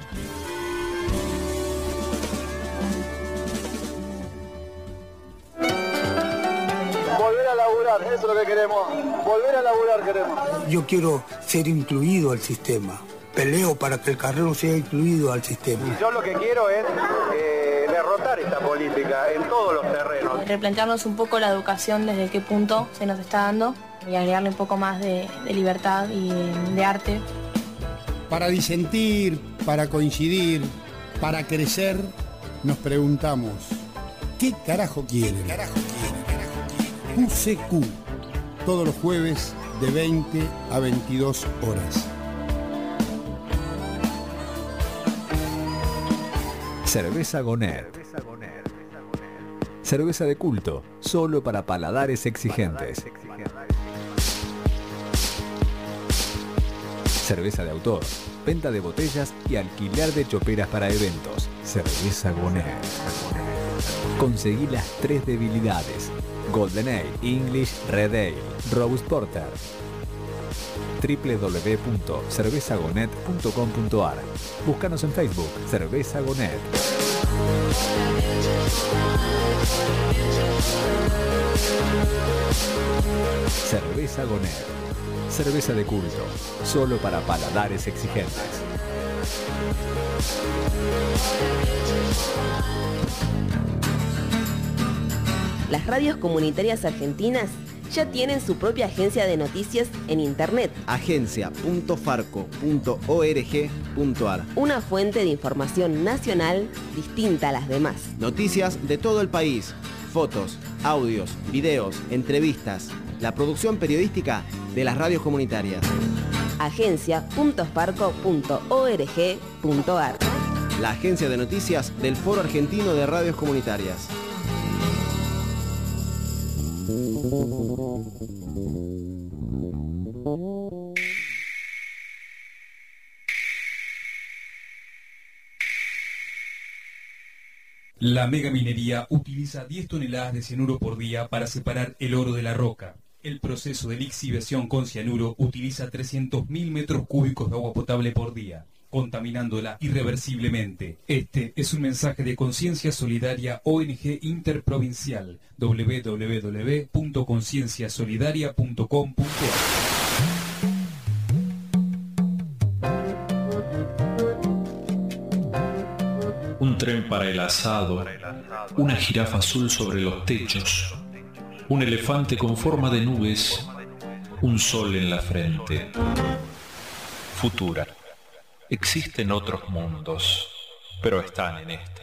Volver a laburar, eso es lo que queremos. Volver a laburar queremos. Yo quiero ser incluido al sistema. Peleo para que el carrero sea incluido al sistema. Yo lo que quiero es eh, derrotar esta política en todos los terrenos. Replantearnos un poco la educación, desde qué punto se nos está dando, y agregarle un poco más de, de libertad y de, de arte. Para disentir, para coincidir, para crecer, nos preguntamos, ¿qué carajo quieren? ¿Qué carajo quieren? Q C Q, todos los jueves de veinte a veintidós horas. Cerveza Gonet. Cerveza de culto, solo para paladares exigentes. Cerveza de autor, venta de botellas y alquiler de choperas para eventos. Cerveza Gonet. Conseguí las tres debilidades: Golden Ale, English Red Ale, Robust Porter. doble u doble u doble u punto cerveza gonet punto com punto a r. Búscanos en Facebook, Cerveza Gonet. Cerveza Gonet. Cerveza de culto, solo para paladares exigentes. Las radios comunitarias argentinas ya tienen su propia agencia de noticias en internet. agencia punto farco punto org punto a r. Una fuente de información nacional distinta a las demás. Noticias de todo el país, fotos, audios, videos, entrevistas, la producción periodística de las radios comunitarias. agencia punto farco punto org punto a r. La agencia de noticias del Foro Argentino de Radios Comunitarias. La megaminería utiliza diez toneladas de cianuro por día para separar el oro de la roca. El proceso de lixiviación con cianuro utiliza trescientos mil metros cúbicos de agua potable por día, contaminándola irreversiblemente. Este es un mensaje de Conciencia Solidaria O N G Interprovincial. doble u doble u doble u punto conciencia solidaria punto com punto a r. Un tren para el asado, una jirafa azul sobre los techos, un elefante con forma de nubes, un sol en la frente. Futura. Existen otros mundos, pero están en este.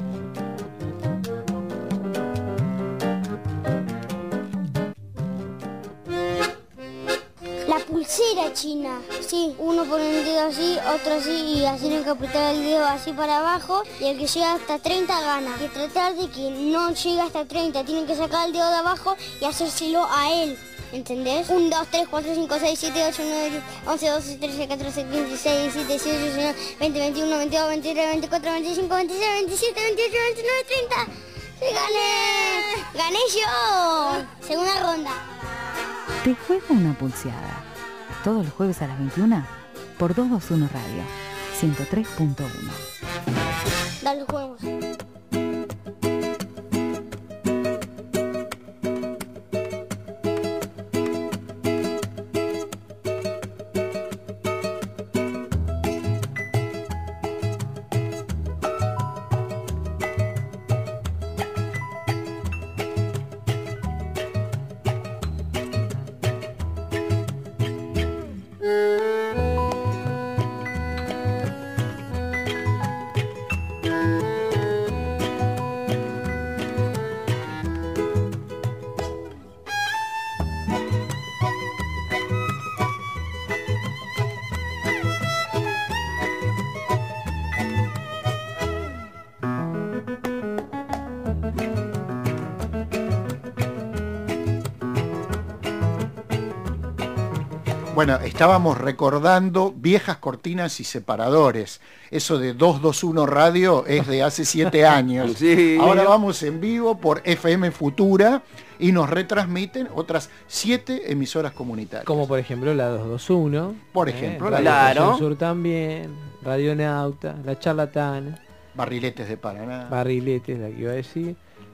La pulsera china, sí, uno pone el dedo así, otro así y así tienen que apretar el dedo así para abajo y el que llega hasta treinta gana. Y tratar de que no llegue hasta treinta, tienen que sacar el dedo de abajo y hacérselo a él. ¿Entendés? uno, dos, tres, cuatro, cinco, seis, siete, ocho, nueve, diez, once, doce, trece, catorce, quince, dieciséis, diecisiete, dieciocho, diecinueve, veinte, veintiuno, veintidós, veintitrés, veinticuatro, veinticinco, veintiséis, veintisiete, veintiocho, veintinueve, treinta. ¡Sí, gané! ¡Gané yo! Segunda ronda. Te juega una pulseada. Todos los jueves a las veintiuna por doscientos veintiuno Radio ciento tres punto uno. Dale, juegos. Bueno, estábamos recordando viejas cortinas y separadores. Eso de dos dos uno Radio es de hace siete años. Sí. Ahora vamos en vivo por F M Futura y nos retransmiten otras siete emisoras comunitarias. Como por ejemplo la dos dos uno. Por ejemplo, eh, la Radio Claro. Sur también, Radio Nauta, La Charlatana, Barriletes de Paraná. Barriletes, la que iba a decir.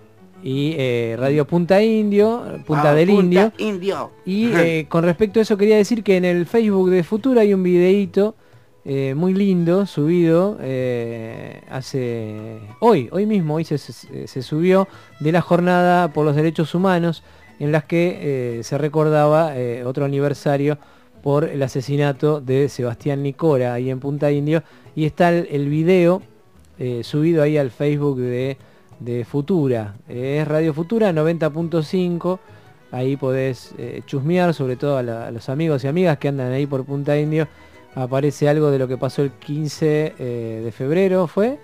Y eh, Radio Punta Indio, Punta Ah, del Punta Indio. Indio. Y eh, con respecto a eso quería decir que en el Facebook de Futura hay un videíto eh, muy lindo, subido eh, hace hoy, hoy mismo, hoy se, se, se subió de la jornada por los derechos humanos en las que eh, se recordaba eh, otro aniversario por el asesinato de Sebastián Nicora ahí en Punta Indio, y está el, el video eh, subido ahí al Facebook de, de Futura, eh, es Radio Futura noventa punto cinco. Ahí podés eh, chusmear, sobre todo a, la, a los amigos y amigas que andan ahí por Punta Indio. Aparece algo de lo que pasó el quince eh, de febrero, ¿fue?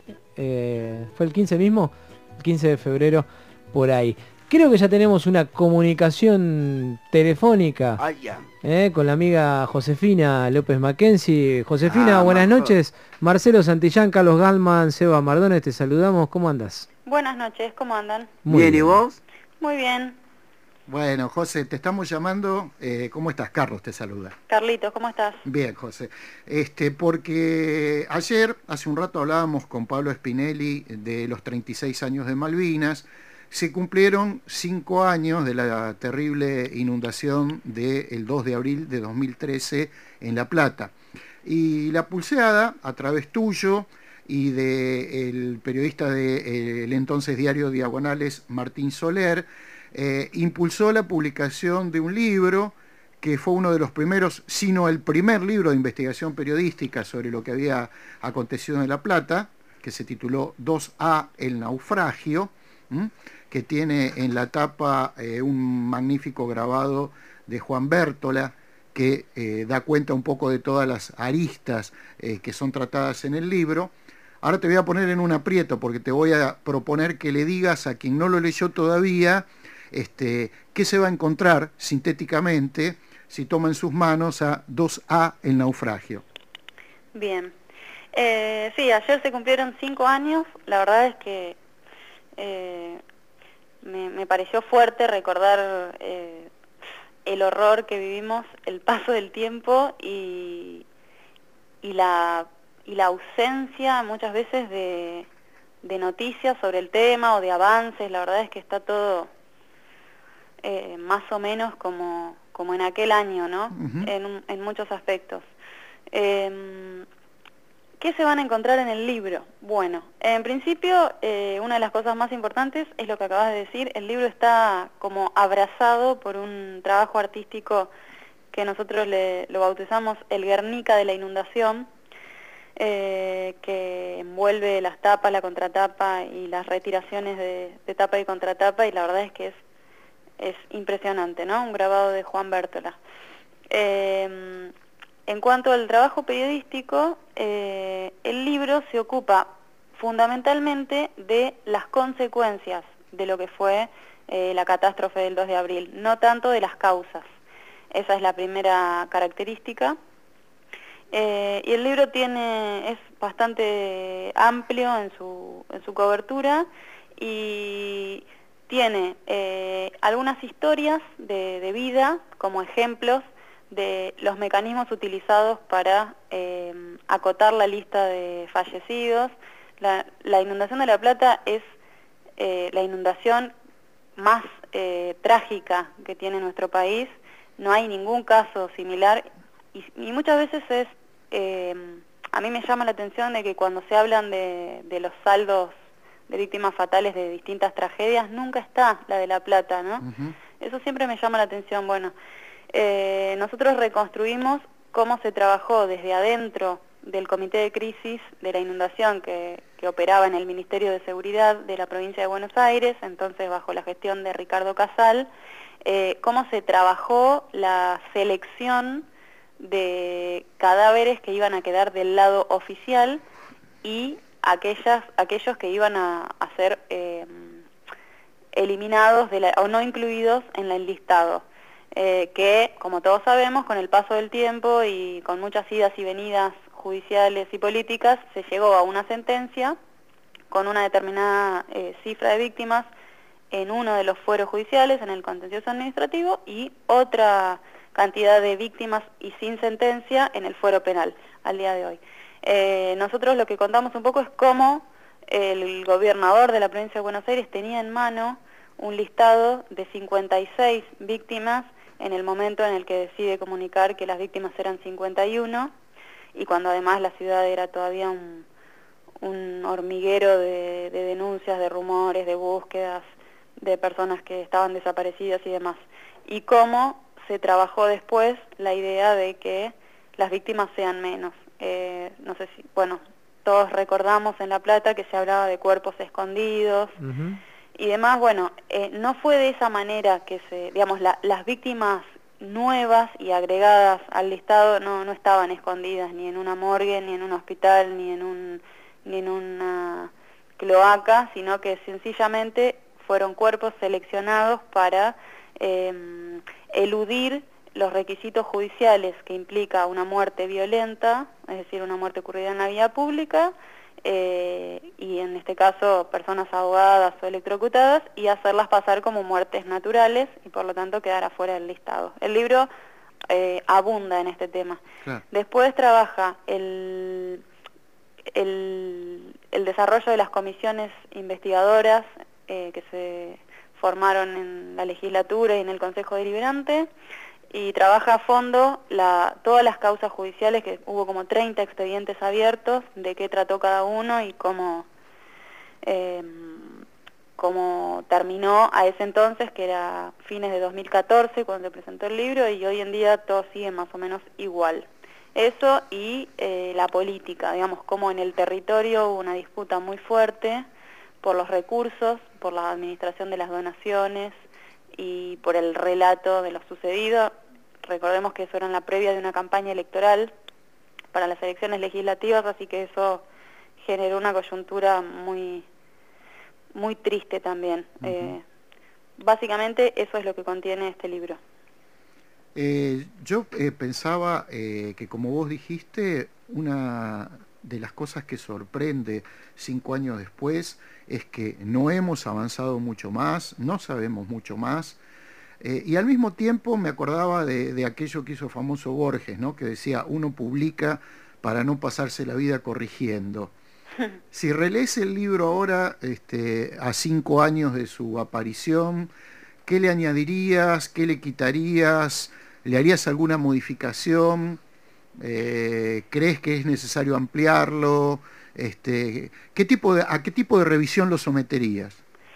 Eh, ¿Fue el quince mismo? El quince de febrero, por ahí. Creo que ya tenemos una comunicación telefónica Ay, ya. eh, con la amiga Josefina López Mackenzie. Josefina, Ah, buenas Marco. noches. Marcelo Santillán, Carlos Galman, Seba Mardones, te saludamos. ¿Cómo andas? Buenas noches, ¿cómo andan? Muy Bien, ¿y vos? Muy bien. Bueno, José, te estamos llamando. Eh, ¿Cómo estás? Carlos te saluda. Carlitos, ¿cómo estás? Bien, José. Este, porque ayer, hace un rato hablábamos con Pablo Spinelli de los treinta y seis años de Malvinas. Se cumplieron cinco años de la terrible inundación del dos de abril de dos mil trece en La Plata. Y la pulseada, a través tuyo y del periodista del entonces diario Diagonales, Martín Soler, eh, impulsó la publicación de un libro que fue uno de los primeros, sino el primer libro de investigación periodística sobre lo que había acontecido en La Plata, que se tituló dos A, El naufragio, ¿m? que tiene en la tapa eh, un magnífico grabado de Juan Bértola, que eh, da cuenta un poco de todas las aristas eh, que son tratadas en el libro. Ahora te voy a poner en un aprieto porque te voy a proponer que le digas a quien no lo leyó todavía este, qué se va a encontrar sintéticamente si toma en sus manos a dos A, El naufragio. Bien. Eh, sí, ayer se cumplieron cinco años. La verdad es que eh, me, me pareció fuerte recordar eh, el horror que vivimos, el paso del tiempo y, y, la, y la ausencia muchas veces de, de noticias sobre el tema o de avances. La verdad es que está todo eh, más o menos como, como en aquel año, ¿no? Uh-huh. en, en muchos aspectos. Eh, ¿Qué se van a encontrar en el libro? Bueno, en principio, eh, una de las cosas más importantes es lo que acabas de decir. El libro está como abrazado por un trabajo artístico que nosotros le, lo bautizamos el Guernica de la inundación, eh, que envuelve las tapas, la contratapa y las retiraciones de, de tapa y contratapa, y la verdad es que es, es impresionante, ¿no? Un grabado de Juan Bértola. Eh, En cuanto al trabajo periodístico, eh, el libro se ocupa fundamentalmente de las consecuencias de lo que fue eh, la catástrofe del dos de abril, no tanto de las causas. Esa es la primera característica. Eh, y el libro tiene, es bastante amplio en su, en su cobertura y tiene eh, algunas historias de, de vida como ejemplos de los mecanismos utilizados para eh, acotar la lista de fallecidos. La, la inundación de La Plata es eh, la inundación más eh, trágica que tiene nuestro país. No hay ningún caso similar y, y muchas veces es, eh, a mí me llama la atención de que cuando se hablan de, de los saldos de víctimas fatales de distintas tragedias, nunca está la de La Plata, ¿no? Uh-huh. Eso siempre me llama la atención. Bueno, Eh, nosotros reconstruimos cómo se trabajó desde adentro del Comité de Crisis de la Inundación que, que operaba en el Ministerio de Seguridad de la provincia de Buenos Aires, entonces bajo la gestión de Ricardo Casal, eh, cómo se trabajó la selección de cadáveres que iban a quedar del lado oficial y aquellas, aquellos que iban a, a ser eh, eliminados de la, o no incluidos en el listado. eh, que, como todos sabemos, con el paso del tiempo y con muchas idas y venidas judiciales y políticas, se llegó a una sentencia con una determinada eh, cifra de víctimas en uno de los fueros judiciales, en el contencioso administrativo, y otra cantidad de víctimas y sin sentencia en el fuero penal, al día de hoy. Eh, nosotros lo que contamos un poco es cómo el gobernador de la provincia de Buenos Aires tenía en mano un listado de cincuenta y seis víctimas en el momento en el que decide comunicar que las víctimas eran cincuenta y uno, y cuando además la ciudad era todavía un, un hormiguero de, de denuncias, de rumores, de búsquedas, de personas que estaban desaparecidas y demás. Y cómo se trabajó después la idea de que las víctimas sean menos. Eh, no sé si, bueno, todos recordamos en La Plata que se hablaba de cuerpos escondidos uh-huh. y demás. Bueno, eh, no fue de esa manera que se, digamos, la, las víctimas nuevas y agregadas al listado no, no estaban escondidas ni en una morgue, ni en un hospital, ni en un, ni en una cloaca, sino que sencillamente fueron cuerpos seleccionados para eh, eludir los requisitos judiciales que implica una muerte violenta, es decir, una muerte ocurrida en la vía pública, eh, y en este caso personas ahogadas o electrocutadas, y hacerlas pasar como muertes naturales y por lo tanto quedar afuera del listado. El libro eh, abunda en este tema. Claro. Después trabaja el, el, el desarrollo de las comisiones investigadoras eh, que se formaron en la legislatura y en el Consejo Deliberante, y trabaja a fondo la, todas las causas judiciales, que hubo como treinta expedientes abiertos, de qué trató cada uno y cómo, eh, cómo terminó a ese entonces, que era fines de dos mil catorce cuando se presentó el libro, y hoy en día todo sigue más o menos igual. Eso y eh, la política, digamos, como en el territorio hubo una disputa muy fuerte por los recursos, por la administración de las donaciones y por el relato de lo sucedido. Recordemos que eso era en la previa de una campaña electoral para las elecciones legislativas, así que eso generó una coyuntura muy, muy triste también. Uh-huh. eh, básicamente eso es lo que contiene este libro. Eh, yo eh, pensaba eh, que, como vos dijiste, una de las cosas que sorprende cinco años después es que no hemos avanzado mucho más, no sabemos mucho más, eh, y al mismo tiempo me acordaba de, de aquello que hizo famoso Borges, ¿no? Que decía, uno publica para no pasarse la vida corrigiendo. Si relees el libro ahora, este, a cinco años de su aparición, ¿qué le añadirías? ¿Qué le quitarías? ¿Le harías alguna modificación? Eh, ¿Crees que es necesario ampliarlo? Este, ¿qué tipo de, ¿A qué tipo de revisión lo someterías?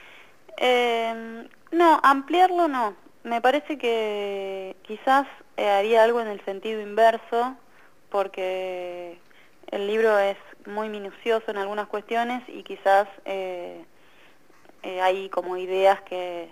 Eh, no, ampliarlo no. Me parece que quizás eh, haría algo en el sentido inverso, porque el libro es muy minucioso en algunas cuestiones y quizás eh, eh, hay como ideas que,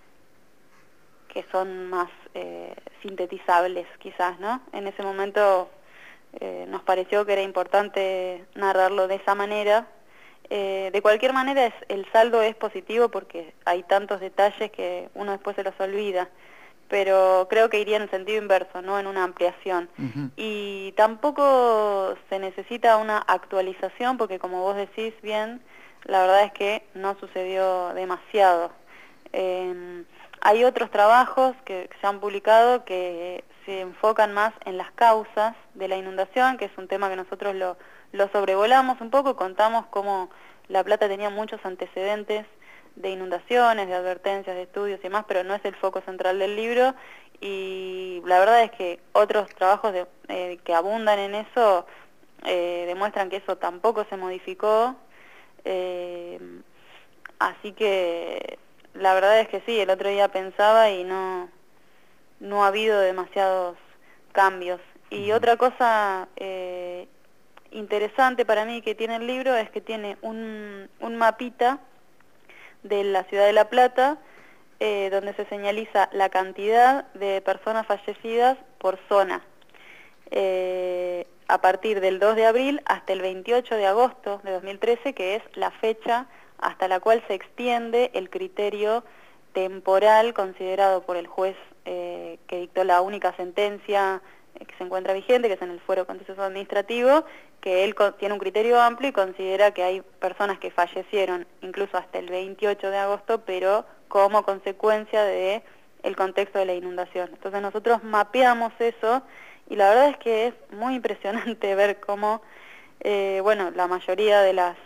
que son más eh, sintetizables, quizás, ¿no? En ese momento Eh, nos pareció que era importante narrarlo de esa manera. Eh, de cualquier manera es, el saldo es positivo porque hay tantos detalles que uno después se los olvida, pero creo que iría en el sentido inverso, no en una ampliación. Uh-huh. Y tampoco se necesita una actualización porque, como vos decís bien, la verdad es que no sucedió demasiado. Eh, hay otros trabajos que se han publicado que se enfocan más en las causas de la inundación, que es un tema que nosotros lo, lo sobrevolamos un poco, contamos cómo La Plata tenía muchos antecedentes de inundaciones, de advertencias, de estudios y demás, pero no es el foco central del libro, y la verdad es que otros trabajos de, eh, que abundan en eso eh, demuestran que eso tampoco se modificó, eh, así que la verdad es que sí, el otro día pensaba y no... no ha habido demasiados cambios. Y uh-huh. otra cosa eh, interesante para mí que tiene el libro es que tiene un, un mapita de la ciudad de La Plata eh, donde se señaliza la cantidad de personas fallecidas por zona. Eh, a partir del dos de abril hasta el veintiocho de agosto de dos mil trece, que es la fecha hasta la cual se extiende el criterio temporal considerado por el juez eh, que dictó la única sentencia eh, que se encuentra vigente, que es en el Fuero Contencioso Administrativo, que él tiene un criterio amplio y considera que hay personas que fallecieron incluso hasta el veintiocho de agosto, pero como consecuencia de el contexto de la inundación. Entonces nosotros mapeamos eso y la verdad es que es muy impresionante ver cómo, eh, bueno, la mayoría de las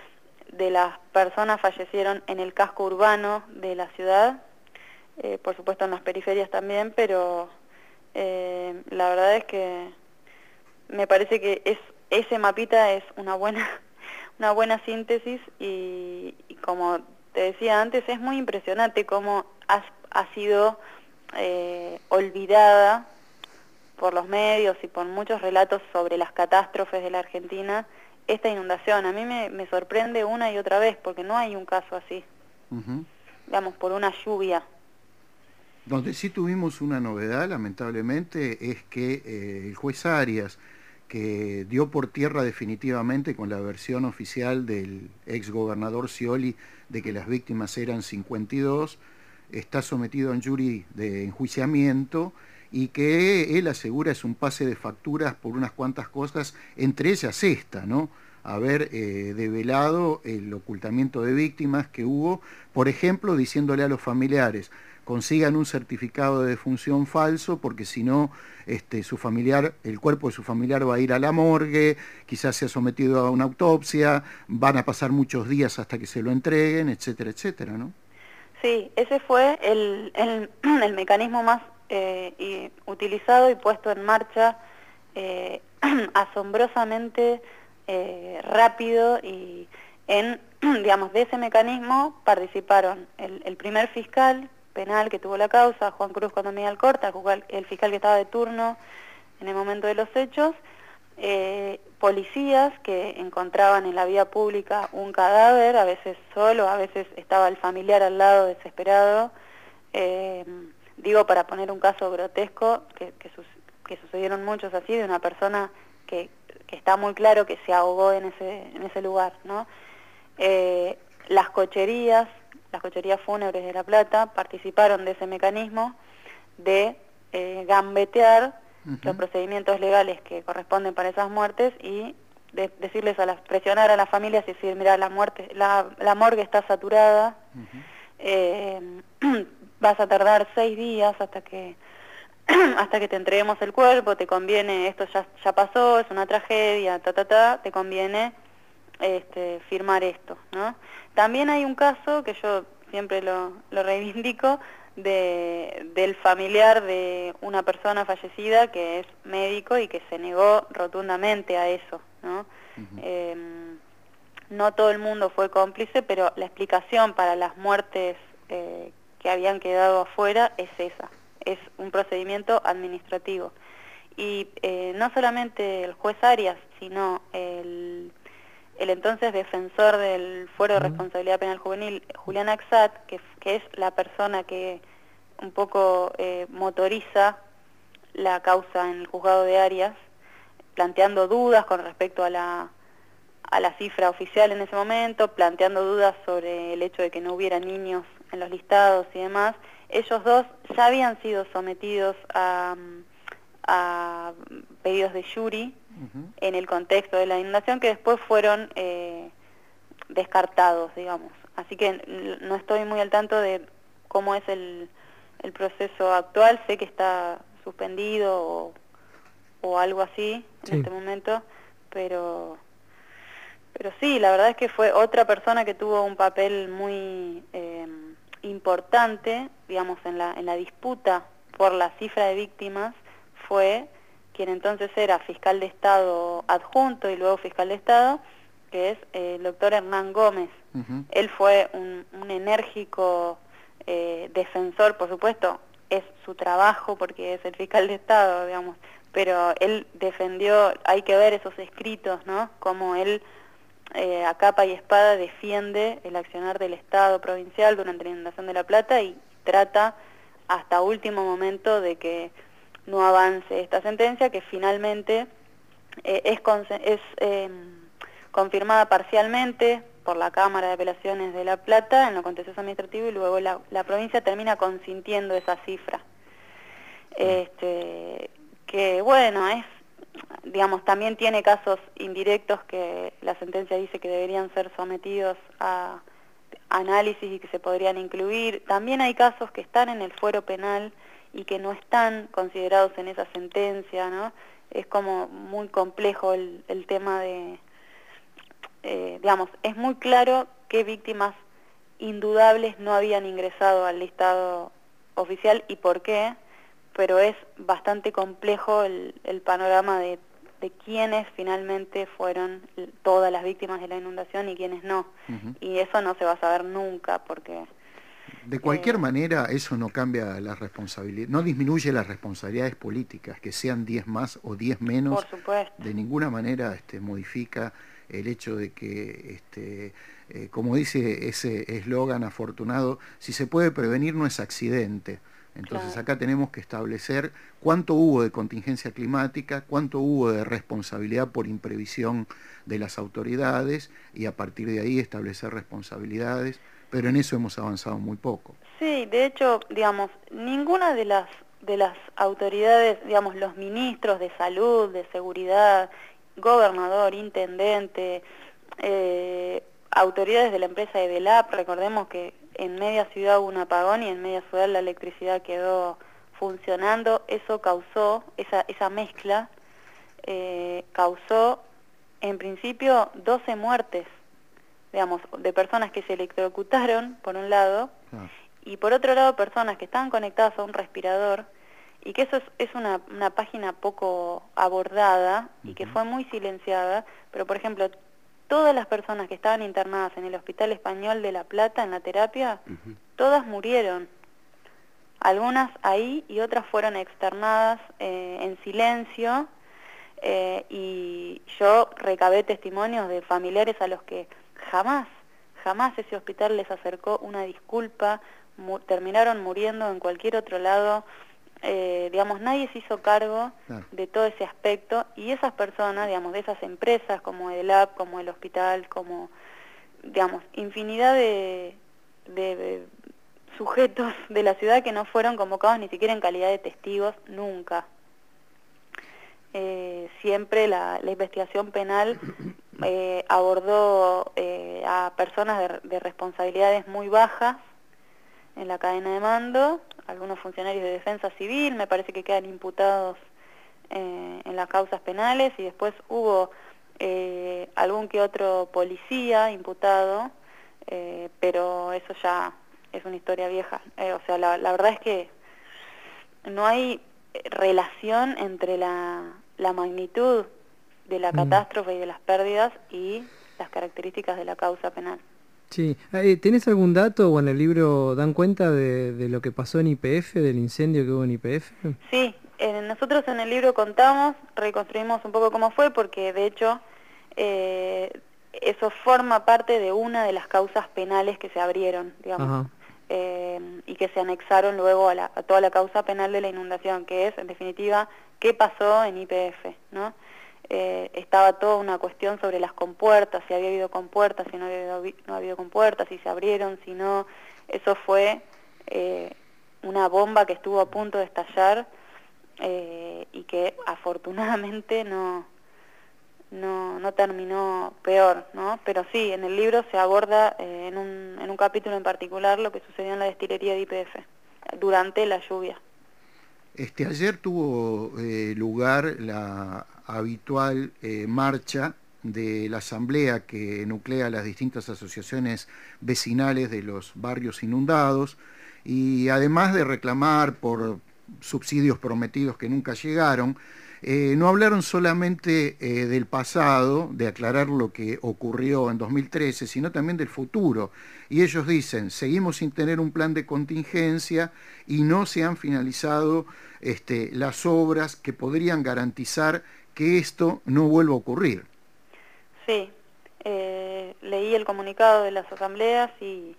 de las personas fallecieron en el casco urbano de la ciudad, eh, por supuesto en las periferias también, pero eh, la verdad es que me parece que es ese mapita es una buena una buena síntesis y, y como te decía antes, es muy impresionante cómo ha, ha sido eh, olvidada por los medios y por muchos relatos sobre las catástrofes de la Argentina esta inundación. A mí me, me sorprende una y otra vez porque no hay un caso así, Uh-huh. digamos, por una lluvia. Donde sí tuvimos una novedad, lamentablemente, es que eh, el juez Arias, que dio por tierra definitivamente con la versión oficial del ex gobernador Scioli de que las víctimas eran cincuenta y dos, está sometido a un jury de enjuiciamiento y que él asegura es un pase de facturas por unas cuantas cosas, entre ellas esta, ¿no? Haber eh, develado el ocultamiento de víctimas que hubo, por ejemplo, diciéndole a los familiares, consigan un certificado de defunción falso porque si no este, su familiar, el cuerpo de su familiar va a ir a la morgue, quizás sea sometido a una autopsia, van a pasar muchos días hasta que se lo entreguen, etcétera, etcétera, ¿no? Sí, ese fue el, el, el mecanismo más eh, y utilizado y puesto en marcha eh, asombrosamente eh, rápido y en, digamos, de ese mecanismo participaron el, el primer fiscal penal que tuvo la causa, Juan Cruz Condomía Alcorta, el fiscal que estaba de turno en el momento de los hechos, eh, policías que encontraban en la vía pública un cadáver, a veces solo, a veces estaba el familiar al lado desesperado, eh, digo para poner un caso grotesco, que, que, su, que sucedieron muchos así, de una persona que, que está muy claro que se ahogó en ese, en ese lugar, ¿no? Eh, las cocherías, las cocherías fúnebres de La Plata participaron de ese mecanismo de eh, gambetear uh-huh. los procedimientos legales que corresponden para esas muertes y de, decirles a las, presionar a las familias y decir, mira, la muerte, la, la morgue está saturada, uh-huh. eh, vas a tardar seis días hasta que hasta que te entreguemos el cuerpo, te conviene, esto ya, ya pasó, es una tragedia, ta ta ta, te conviene Este, firmar esto, ¿no? También hay un caso que yo siempre lo, lo reivindico de, del familiar de una persona fallecida que es médico y que se negó rotundamente a eso, ¿no? Uh-huh. Eh, no todo el mundo fue cómplice, pero la explicación para las muertes eh, que habían quedado afuera es esa, es un procedimiento administrativo. Y eh, no solamente el juez Arias, sino el el entonces defensor del Fuero de Responsabilidad Penal Juvenil, Julián Axat, que, que es la persona que un poco eh, motoriza la causa en el juzgado de Arias, planteando dudas con respecto a la, a la cifra oficial en ese momento, planteando dudas sobre el hecho de que no hubiera niños en los listados y demás. Ellos dos ya habían sido sometidos a, a pedidos de jury, Uh-huh. en el contexto de la inundación, que después fueron eh, descartados, digamos. Así que no estoy muy al tanto de cómo es el, el proceso actual, sé que está suspendido o, o algo así en sí. este momento, pero pero sí, la verdad es que fue otra persona que tuvo un papel muy eh, importante, digamos, en la, en la disputa por la cifra de víctimas, fue quien entonces era fiscal de Estado adjunto y luego fiscal de Estado, que es eh, el doctor Hernán Gómez. Uh-huh. Él fue un, un enérgico eh, defensor, por supuesto, es su trabajo porque es el fiscal de Estado, digamos, pero él defendió, hay que ver esos escritos, ¿no? Como él eh, a capa y espada defiende el accionar del Estado provincial durante la inundación de La Plata y trata hasta último momento de que no avance esta sentencia, que finalmente eh, es, es eh, confirmada parcialmente por la Cámara de Apelaciones de La Plata en lo contencioso administrativo, y luego la, la provincia termina consintiendo esa cifra. Este, que bueno, es, digamos, también tiene casos indirectos que la sentencia dice que deberían ser sometidos a análisis y que se podrían incluir. También hay casos que están en el fuero penal y que no están considerados en esa sentencia, ¿no? Es como muy complejo el, el tema de, eh, digamos, es muy claro qué víctimas indudables no habían ingresado al listado oficial y por qué, pero es bastante complejo el, el panorama de, de quiénes finalmente fueron todas las víctimas de la inundación y quiénes no. Uh-huh. Y eso no se va a saber nunca porque... De cualquier eh, manera, eso no cambia la responsabilidad, no disminuye las responsabilidades políticas, que sean diez más o diez menos, por supuesto. De ninguna manera este, modifica el hecho de que, este, eh, como dice ese eslogan afortunado, si se puede prevenir no es accidente. Entonces claro. Acá tenemos que establecer cuánto hubo de contingencia climática, cuánto hubo de responsabilidad por imprevisión de las autoridades y a partir de ahí establecer responsabilidades, pero en eso hemos avanzado muy poco. Sí, de hecho, digamos, ninguna de las de las autoridades, digamos, los ministros de salud, de seguridad, gobernador, intendente, eh, autoridades de la empresa Edelap, recordemos que en media ciudad hubo un apagón y en media ciudad la electricidad quedó funcionando, eso causó, esa, esa mezcla eh, causó en principio doce muertes, digamos, de personas que se electrocutaron, por un lado, ah. y por otro lado personas que estaban conectadas a un respirador, y que eso es, es una, una página poco abordada y uh-huh. que fue muy silenciada, pero por ejemplo, todas las personas que estaban internadas en el Hospital Español de La Plata, en la terapia, uh-huh. todas murieron. Algunas ahí y otras fueron externadas eh, en silencio, eh, y yo recabé testimonios de familiares a los que jamás, jamás ese hospital les acercó una disculpa, mu- terminaron muriendo en cualquier otro lado. Eh, digamos, nadie se hizo cargo claro. de todo ese aspecto, y esas personas, digamos, de esas empresas como Edelap, como el hospital, como, digamos, infinidad de, de, de sujetos de la ciudad que no fueron convocados ni siquiera en calidad de testigos, nunca. Eh, siempre la, la investigación penal eh, abordó eh, a personas de, de responsabilidades muy bajas en la cadena de mando, algunos funcionarios de defensa civil, me parece que quedan imputados eh, en las causas penales, y después hubo eh, algún que otro policía imputado, eh, pero eso ya es una historia vieja. Eh, o sea, la, la verdad es que no hay relación entre la, la magnitud de la mm. catástrofe y de las pérdidas y las características de la causa penal. Sí, ¿tenés algún dato o en el libro dan cuenta de, de lo que pasó en I P F, del incendio que hubo en I P F? Sí, eh, nosotros en el libro contamos, reconstruimos un poco cómo fue, porque de hecho eh, eso forma parte de una de las causas penales que se abrieron, digamos, eh, y que se anexaron luego a, la, a toda la causa penal de la inundación, que es, en definitiva, qué pasó en I P F, ¿no? Eh, estaba toda una cuestión sobre las compuertas, si había habido compuertas, si no había habido, no había compuertas, si se abrieron, si no. Eso fue eh, una bomba que estuvo a punto de estallar eh, y que afortunadamente no, no, no terminó peor, ¿no? Pero sí, en el libro se aborda eh, en, un, en un capítulo en particular lo que sucedió en la destilería de I P F durante la lluvia. Este, ayer tuvo eh, lugar la habitual eh, marcha de la asamblea que nuclea las distintas asociaciones vecinales de los barrios inundados, y además de reclamar por subsidios prometidos que nunca llegaron, eh, no hablaron solamente eh, del pasado, de aclarar lo que ocurrió en dos mil trece, sino también del futuro. Y ellos dicen, seguimos sin tener un plan de contingencia y no se han finalizado este, las obras que podrían garantizar que esto no vuelva a ocurrir. Sí, eh, leí el comunicado de las asambleas y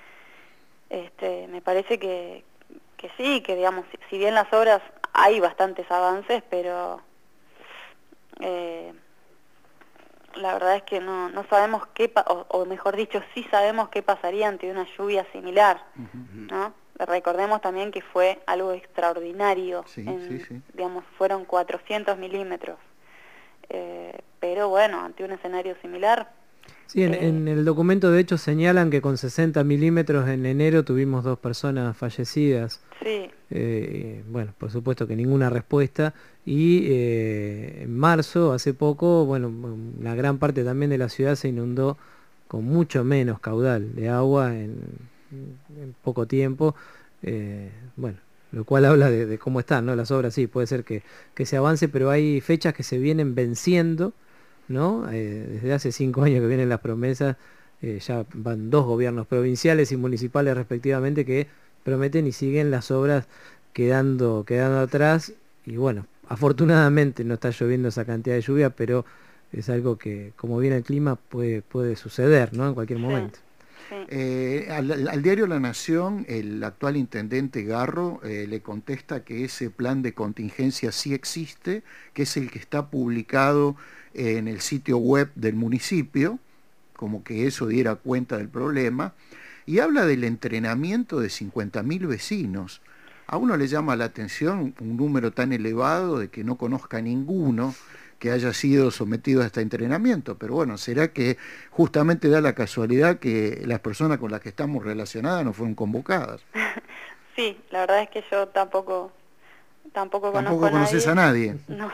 este, me parece que, que sí, que digamos, si, si bien las obras hay bastantes avances, pero eh, la verdad es que no, no sabemos qué, pa o, o mejor dicho, sí sabemos qué pasaría ante una lluvia similar, uh-huh. ¿no? Recordemos también que fue algo extraordinario, sí, en, sí, sí. digamos, fueron cuatrocientos milímetros, eh, pero bueno, ante un escenario similar... Sí, en, eh, en el documento de hecho señalan que con sesenta milímetros en enero tuvimos dos personas fallecidas. Sí. Eh, bueno, por supuesto que ninguna respuesta. Y eh, en marzo, hace poco, bueno, una gran parte también de la ciudad se inundó con mucho menos caudal de agua en, en poco tiempo. Eh, bueno, lo cual habla de, de cómo están, ¿no? Las obras. Sí, puede ser que, que se avance, pero hay fechas que se vienen venciendo, ¿no? Eh, desde hace cinco años que vienen las promesas, eh, ya van dos gobiernos provinciales y municipales respectivamente que prometen y siguen las obras quedando, quedando atrás. Y bueno, afortunadamente no está lloviendo esa cantidad de lluvia, pero es algo que, como viene el clima, puede, puede suceder, ¿no? En cualquier momento. Sí. Eh, al, al diario La Nación, el actual intendente Garro eh, le contesta que ese plan de contingencia sí existe, que es el que está publicado en el sitio web del municipio, como que eso diera cuenta del problema, y habla del entrenamiento de cincuenta mil vecinos. A uno le llama la atención un número tan elevado de que no conozca ninguno que haya sido sometido a este entrenamiento, pero bueno, será que justamente da la casualidad que las personas con las que estamos relacionadas no fueron convocadas. Sí, la verdad es que yo tampoco tampoco conozco tampoco conoces a nadie. No.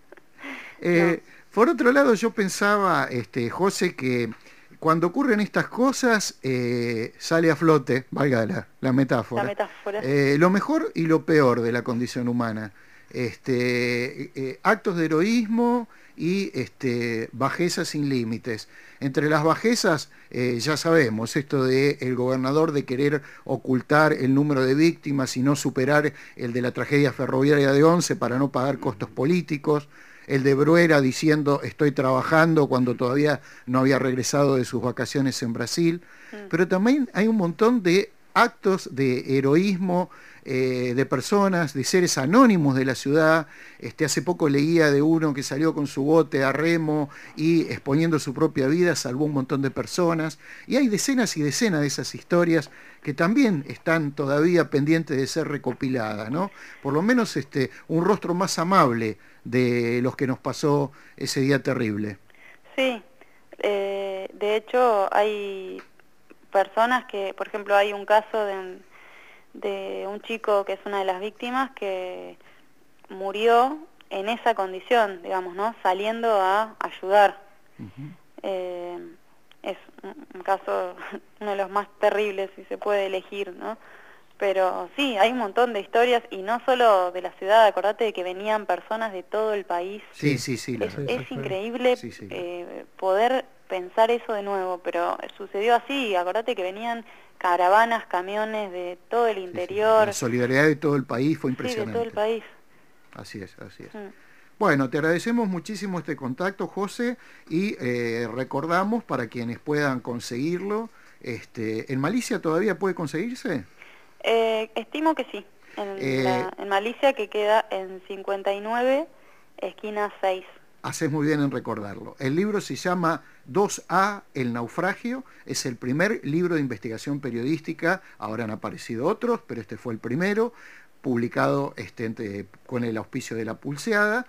Eh, no. Por otro lado, yo pensaba, este, José, que cuando ocurren estas cosas eh, sale a flote, valga la, la metáfora, la metáfora. Eh, lo mejor y lo peor de la condición humana. Este, eh, actos de heroísmo y este, bajezas sin límites. Entre las bajezas, eh, ya sabemos, esto de el gobernador de querer ocultar el número de víctimas y no superar el de la tragedia ferroviaria de Once para no pagar costos políticos, el de Bruera diciendo estoy trabajando cuando todavía no había regresado de sus vacaciones en Brasil, mm. pero también hay un montón de actos de heroísmo eh, de personas, de seres anónimos de la ciudad. Este, hace poco leía de uno que salió con su bote a remo y exponiendo su propia vida salvó un montón de personas, y hay decenas y decenas de esas historias que también están todavía pendientes de ser recopiladas, ¿no? Por lo menos este, un rostro más amable de los que nos pasó ese día terrible. Sí, eh, de hecho hay personas que, por ejemplo, hay un caso de, de un chico que es una de las víctimas que murió en esa condición, digamos, ¿no? Saliendo a ayudar. Uh-huh. eh, es un, un caso, uno de los más terribles, si se puede elegir, ¿no? Pero sí, hay un montón de historias, y no solo de la ciudad, acordate de que venían personas de todo el país. Sí, sí, sí. Es, sí, es increíble sí, sí. Eh, poder pensar eso de nuevo, pero sucedió así, acordate que venían caravanas, camiones de todo el interior. Sí, sí. La solidaridad de todo el país fue impresionante. Sí, de todo el país. Así es, así es. Mm. Bueno, te agradecemos muchísimo este contacto, José, y eh, recordamos para quienes puedan conseguirlo, este, ¿en Malicia todavía puede conseguirse? Eh, estimo que sí, en, eh, la, en Malicia, que queda en cincuenta y nueve, esquina seis. Haces muy bien en recordarlo. El libro se llama dos A, El naufragio, es el primer libro de investigación periodística, ahora han aparecido otros, pero este fue el primero, publicado este, entre, con el auspicio de La Pulseada,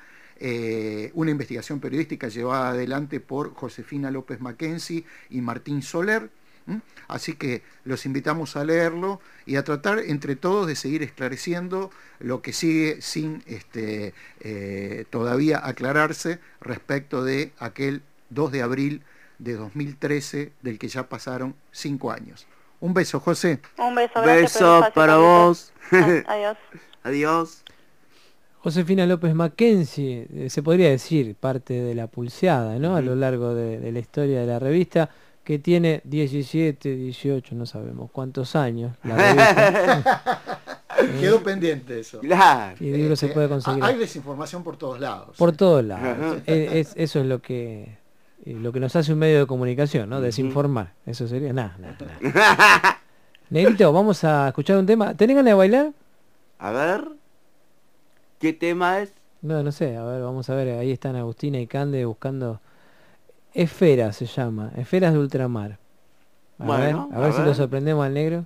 eh, una investigación periodística llevada adelante por Josefina López Mackenzie y Martín Soler. ¿Mm? Así que los invitamos a leerlo y a tratar entre todos de seguir esclareciendo lo que sigue sin este, eh, todavía aclararse respecto de aquel dos de abril de dos mil trece, del que ya pasaron cinco años. Un beso, José. Un beso, gracias. Beso para vos. Adiós. Adiós. Josefina López Mackenzie, eh, se podría decir parte de La Pulseada, ¿no? Uh-huh. A lo largo de, de la historia de la revista, que tiene diecisiete, dieciocho, no sabemos cuántos años. La revista. Quedó eh, pendiente eso. Claro. Y el libro eh, se puede conseguir. Hay desinformación por todos lados. Por todos lados. es, es, eso es lo que lo que nos hace un medio de comunicación, ¿no? Desinformar. Eso sería nada, nada, nada. Negrito, vamos a escuchar un tema. ¿Tenés ganas de bailar? A ver. ¿Qué tema es? No, no sé. A ver, vamos a ver. Ahí están Agustina y Cande buscando Esfera se llama, Esferas de Ultramar. A Bueno, ver, a ver a si ver. lo sorprendemos al negro.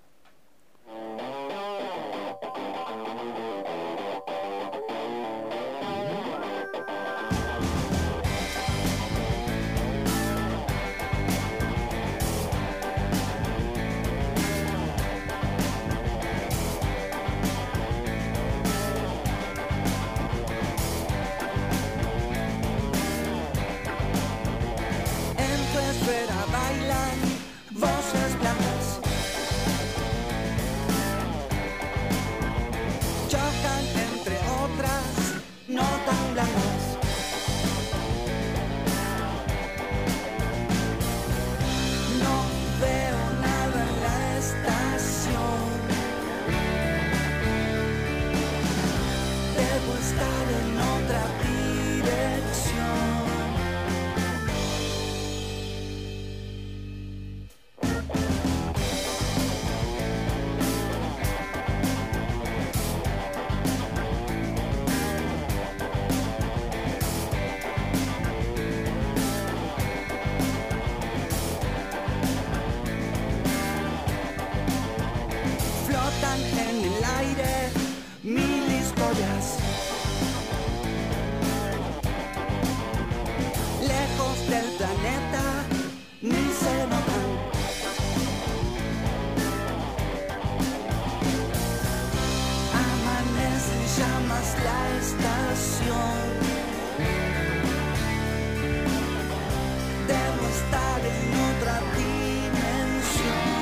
En tu esfera bailan voces blancas, chocan entre otras no tan blancas. No veo nada en la estación, debo estar en otra dirección. Flotan en el aire mil historias, lejos del planeta ni se notan. Amanece en llamas la estación, debo estar en otra dimensión.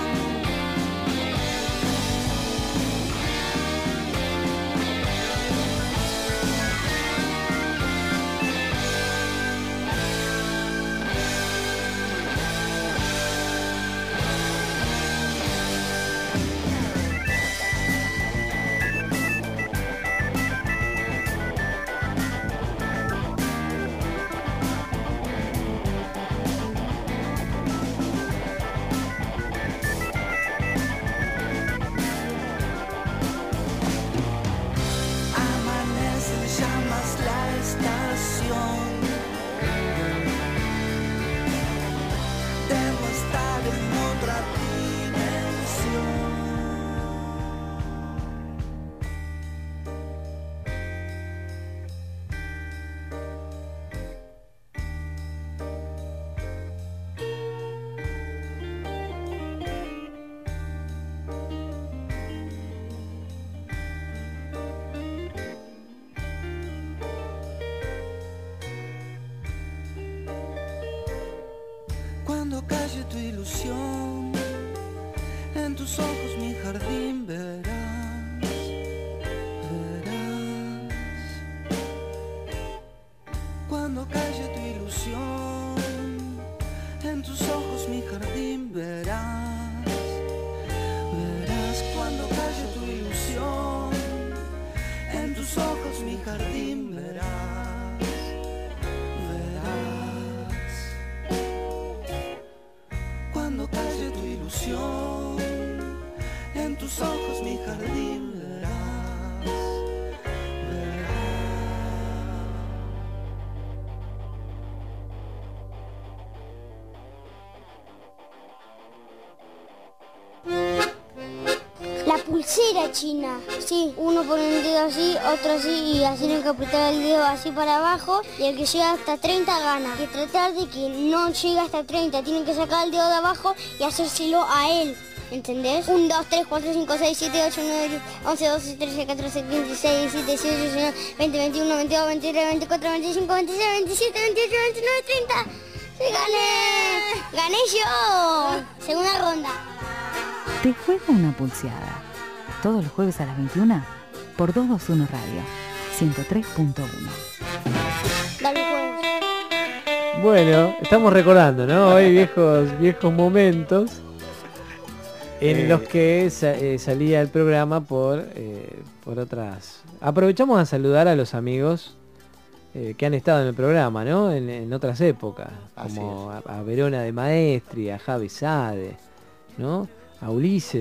Amanece en llamas la estación, debo estar en otra dimensión. Cuando calle tu ilusión, en tus ojos mi jardín verás, verás. Cuando calle tu ilusión, en tus ojos mi jardín verás, verás. Cuando calle tu ilusión, en tus ojos mi jardín verás, verás. Cuando calle tu ilusión, en tus ojos mi jardín verás, La pulsera china, sí, uno pone el dedo así, otro así y así tienen que apretar el dedo así para abajo y el que llega hasta treinta gana. Que tratar de que no llegue hasta treinta, tienen que sacar el dedo de abajo y hacérselo a él, ¿entendés? uno, dos, tres, cuatro, cinco, seis, siete, ocho, nueve, diez, once, doce, trece, catorce, quince, dieciséis, diecisiete, dieciocho, diecinueve, veinte, veintiuno, veintidós, veintitrés, veinticuatro, veinticinco, veintiséis, veintisiete, veintiocho, veintinueve, treinta. ¡Sí, gané! ¡Gané yo! Segunda ronda. Te juega una pulseada. Todos los jueves a las veintiuna por doscientos veintiuno Radio, ciento tres punto uno. Dale, juegos. Bueno, estamos recordando, ¿no? Hoy viejos, viejos momentos en Eh. los que sa- eh, salía el programa por, eh, por otras... Aprovechamos a saludar a los amigos eh, que han estado en el programa, ¿no? En, en otras épocas, Así como a, a Verona de Maestri, a Javi Sade, ¿no? A Ulises,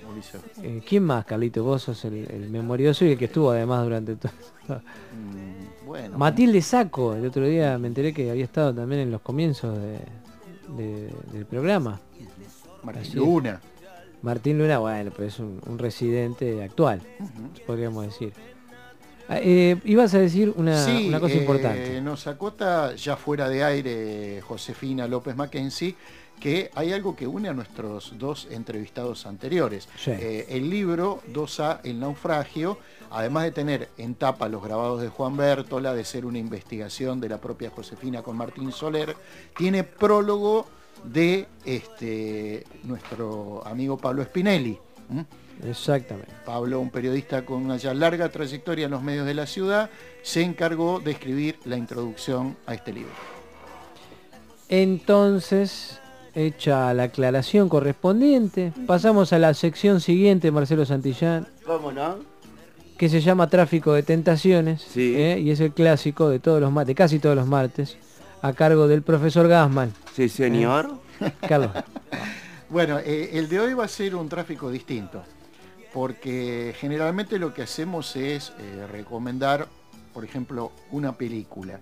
Eh, ¿Quién más, Carlito? Vos sos el, el memorioso y el que estuvo además durante todo. Mm, bueno. Matilde Saco, el otro día me enteré que había estado también en los comienzos de, de, del programa. Martín Luna. Martín Luna, bueno, pero es un, un residente actual, uh-huh. podríamos decir. Eh, ibas a decir una, sí, una cosa eh, importante. Nos acota ya fuera de aire Josefina López Mackenzie que hay algo que une a nuestros dos entrevistados anteriores. Sí. Eh, el libro dos A, El naufragio, además de tener en tapa los grabados de Juan Bértola, de ser una investigación de la propia Josefina con Martín Soler, tiene prólogo de este, nuestro amigo Pablo Spinelli. ¿Mm? Exactamente. Pablo, un periodista con una ya larga trayectoria en los medios de la ciudad, se encargó de escribir la introducción a este libro. Entonces, hecha la aclaración correspondiente, pasamos a la sección siguiente, Marcelo Santillán. ¿Cómo no? Que se llama Tráfico de Tentaciones, sí. ¿eh? Y es el clásico de todos los de casi todos los martes, a cargo del profesor Gassman. Sí, señor. ¿Eh? Carlos. Bueno, eh, el de hoy va a ser un tráfico distinto, porque generalmente lo que hacemos es eh, recomendar, por ejemplo, una película.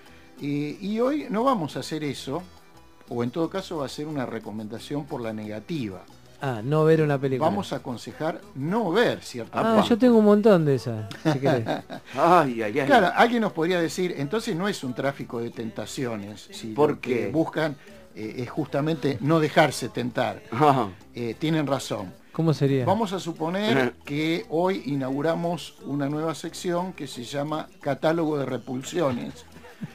Y, y hoy no vamos a hacer eso, o en todo caso va a ser una recomendación por la negativa. Ah, no ver una película. Vamos a aconsejar no ver cierta Ah, película. yo tengo un montón de esas, si querés. Ay, ay, ay. Claro, alguien nos podría decir, entonces no es un tráfico de tentaciones. ¿Sí? ¿Por qué? Buscan eh, es justamente no dejarse tentar. Ah. Eh, tienen razón. ¿Cómo sería? Vamos a suponer que hoy inauguramos una nueva sección que se llama Catálogo de Repulsiones,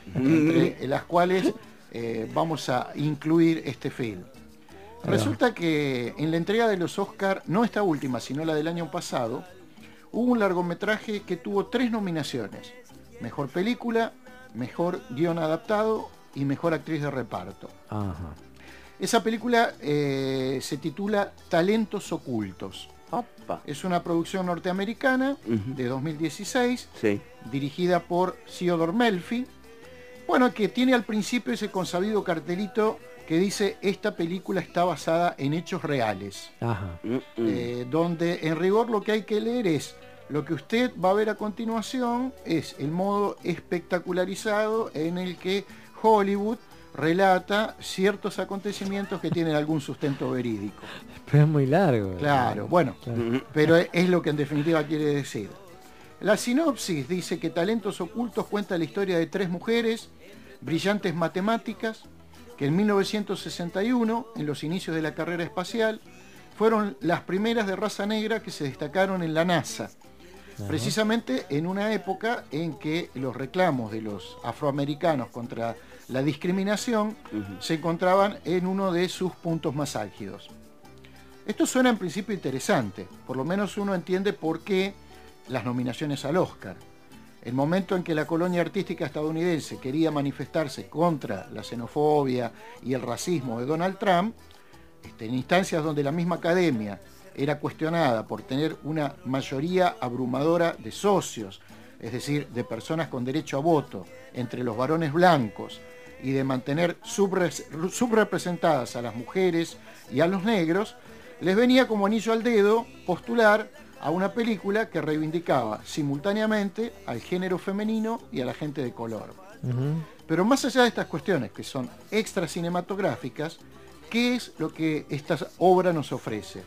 entre las cuales eh, vamos a incluir este film. Resulta que en la entrega de los Oscar, no esta última, sino la del año pasado, hubo un largometraje que tuvo tres nominaciones: Mejor Película, Mejor Guión Adaptado y Mejor Actriz de Reparto. Ajá. Esa película eh, se titula Talentos Ocultos. Opa. Es una producción norteamericana uh-huh. de dos mil dieciséis, sí. dirigida por Theodore Melfi. Bueno, que tiene al principio ese consabido cartelito que dice: esta película está basada en hechos reales. Ajá. Uh-uh. Eh, donde en rigor lo que hay que leer es lo que usted va a ver a continuación, es el modo espectacularizado en el que Hollywood relata ciertos acontecimientos que tienen algún sustento verídico. Pero es muy largo. Claro, bueno, claro. Pero es lo que en definitiva quiere decir. La sinopsis dice que Talentos Ocultos cuenta la historia de tres mujeres, brillantes matemáticas, que en mil novecientos sesenta y uno, en los inicios de la carrera espacial, fueron las primeras de raza negra que se destacaron en la NASA. Ajá. Precisamente en una época en que los reclamos de los afroamericanos contra la discriminación uh-huh. se encontraban en uno de sus puntos más álgidos. Esto suena en principio interesante, por lo menos uno entiende por qué las nominaciones al Oscar. El momento en que la colonia artística estadounidense quería manifestarse contra la xenofobia y el racismo de Donald Trump, este, en instancias donde la misma academia era cuestionada por tener una mayoría abrumadora de socios, es decir, de personas con derecho a voto entre los varones blancos, y de mantener subre, subrepresentadas a las mujeres y a los negros, les venía como anillo al dedo postular a una película que reivindicaba simultáneamente al género femenino y a la gente de color. Uh-huh. Pero más allá de estas cuestiones que son extra cinematográficas, ¿qué es lo que esta obra nos ofrece?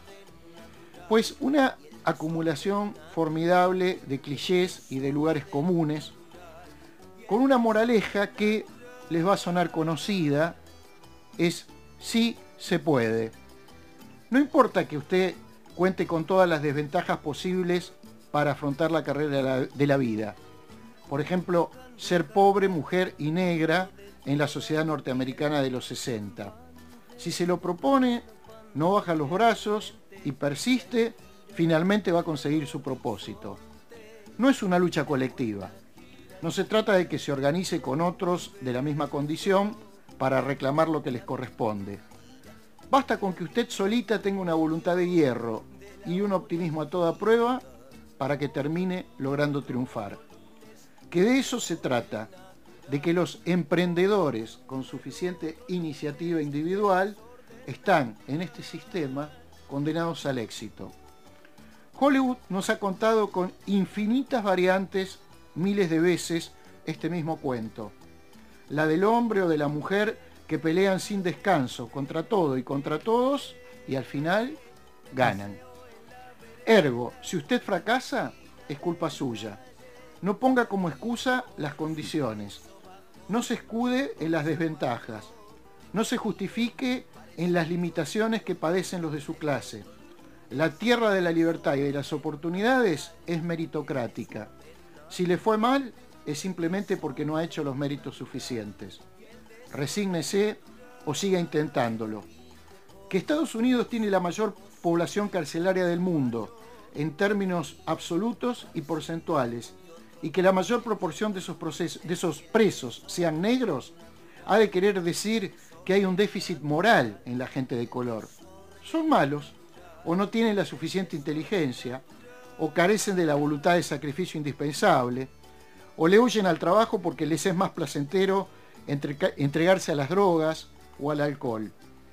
Pues una acumulación formidable de clichés y de lugares comunes, con una moraleja que les va a sonar conocida, es sí se puede. No importa que usted cuente con todas las desventajas posibles para afrontar la carrera de la, de la vida. Por ejemplo, ser pobre, mujer y negra en la sociedad norteamericana de los sesenta. Si se lo propone, no baja los brazos y persiste, finalmente va a conseguir su propósito. No es una lucha colectiva. No se trata de que se organice con otros de la misma condición para reclamar lo que les corresponde. Basta con que usted solita tenga una voluntad de hierro y un optimismo a toda prueba para que termine logrando triunfar. Que de eso se trata, de que los emprendedores con suficiente iniciativa individual están en este sistema condenados al éxito. Hollywood nos ha contado con infinitas variantes, miles de veces, este mismo cuento. La del hombre o de la mujer que pelean sin descanso contra todo y contra todos y al final ganan. Ergo, si usted fracasa, es culpa suya. No ponga como excusa las condiciones. No se escude en las desventajas. No se justifique en las limitaciones que padecen los de su clase. La tierra de la libertad y de las oportunidades es meritocrática. Si le fue mal, es simplemente porque no ha hecho los méritos suficientes. Resígnese o siga intentándolo. Que Estados Unidos tiene la mayor población carcelaria del mundo, en términos absolutos y porcentuales, y que la mayor proporción de esos, procesos, de esos presos sean negros, ha de querer decir que hay un déficit moral en la gente de color. Son malos, o no tienen la suficiente inteligencia, o carecen de la voluntad de sacrificio indispensable, o le huyen al trabajo porque les es más placentero entre, entregarse a las drogas o al alcohol.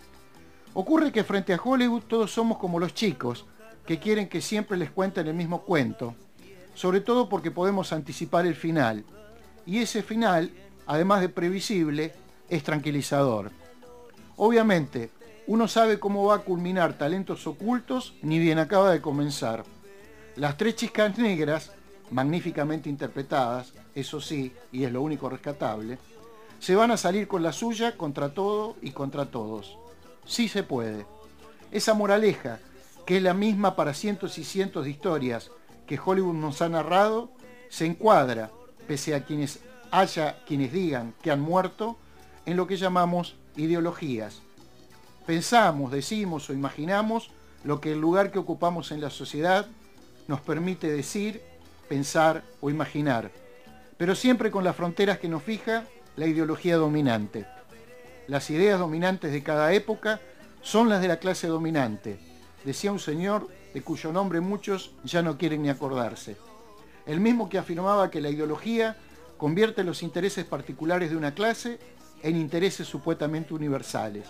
Ocurre que frente a Hollywood todos somos como los chicos, que quieren que siempre les cuenten el mismo cuento, sobre todo porque podemos anticipar el final, y ese final, además de previsible, es tranquilizador. Obviamente, uno sabe cómo va a culminar Talentos Ocultos, ni bien acaba de comenzar. Las tres chicas negras, magníficamente interpretadas, eso sí, y es lo único rescatable, se van a salir con la suya contra todo y contra todos. Sí se puede. Esa moraleja, que es la misma para cientos y cientos de historias que Hollywood nos ha narrado, se encuadra, pese a quienes haya quienes digan que han muerto, en lo que llamamos ideologías. Pensamos, decimos o imaginamos lo que el lugar que ocupamos en la sociedad nos permite decir, pensar o imaginar, pero siempre con las fronteras que nos fija la ideología dominante. Las ideas dominantes de cada época son las de la clase dominante, decía un señor de cuyo nombre muchos ya no quieren ni acordarse. El mismo que afirmaba que la ideología convierte los intereses particulares de una clase en intereses supuestamente universales.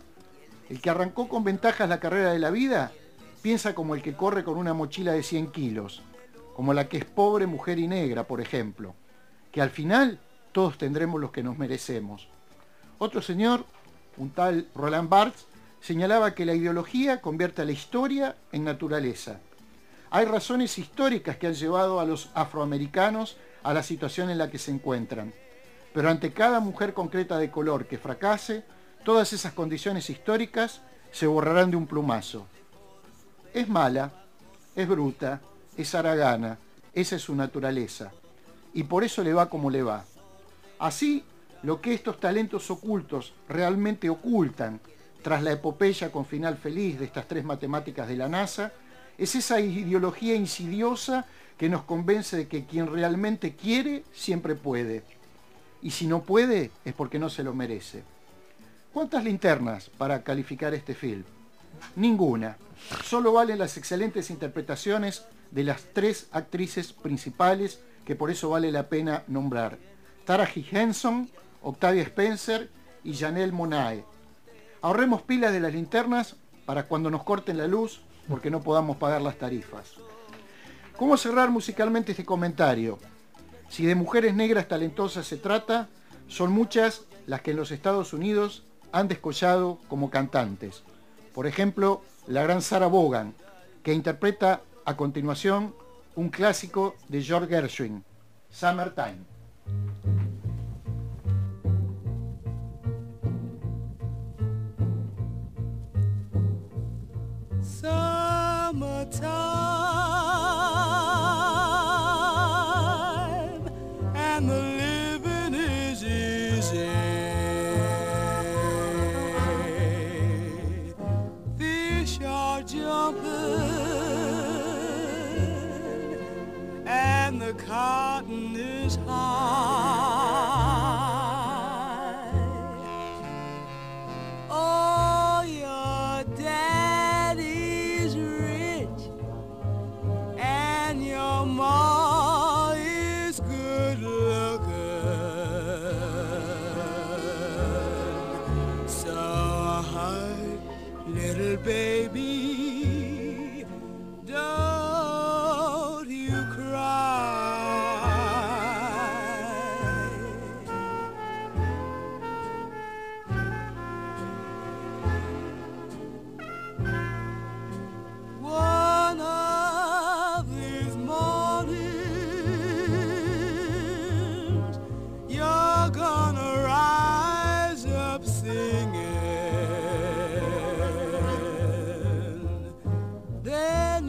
El que arrancó con ventajas la carrera de la vida piensa como el que corre con una mochila de cien kilos, como la que es pobre, mujer y negra, por ejemplo, que al final todos tendremos los que nos merecemos. Otro señor, un tal Roland Barthes, señalaba que la ideología convierte a la historia en naturaleza. Hay razones históricas que han llevado a los afroamericanos a la situación en la que se encuentran, pero ante cada mujer concreta de color que fracase, todas esas condiciones históricas se borrarán de un plumazo. Es mala, es bruta, es haragana, esa es su naturaleza, y por eso le va como le va. Así, lo que estos talentos ocultos realmente ocultan, tras la epopeya con final feliz de estas tres matemáticas de la NASA, es esa ideología insidiosa que nos convence de que quien realmente quiere, siempre puede. Y si no puede, es porque no se lo merece. ¿Cuántas linternas para calificar este film? Ninguna. Solo valen las excelentes interpretaciones de las tres actrices principales, que por eso vale la pena nombrar. Taraji Henson, Octavia Spencer y Janelle Monáe. Ahorremos pilas de las linternas para cuando nos corten la luz, porque no podamos pagar las tarifas. ¿Cómo cerrar musicalmente este comentario? Si de mujeres negras talentosas se trata, son muchas las que en los Estados Unidos han descollado como cantantes. Por ejemplo, la gran Sarah Vaughan, que interpreta a continuación un clásico de George Gershwin, Summertime. Summertime and the living is easy. Fish are jumping and the cotton is high. Oh, your daddy's rich and your ma is good looking. So hi, little baby, don't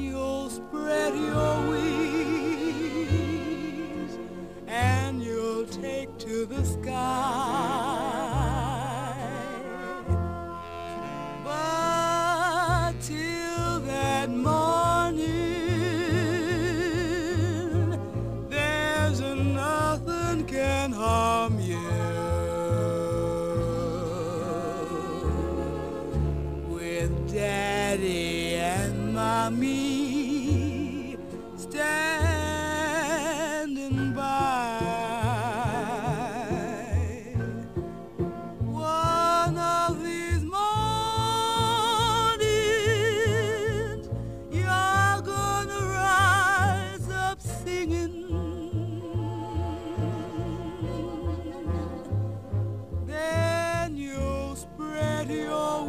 you'll spread your wings and you'll take to the sky. But till that morning, there's nothing can harm you. With Daddy and Mommy standing by. One of these mornings, you're gonna rise up singing. Then you'll spread your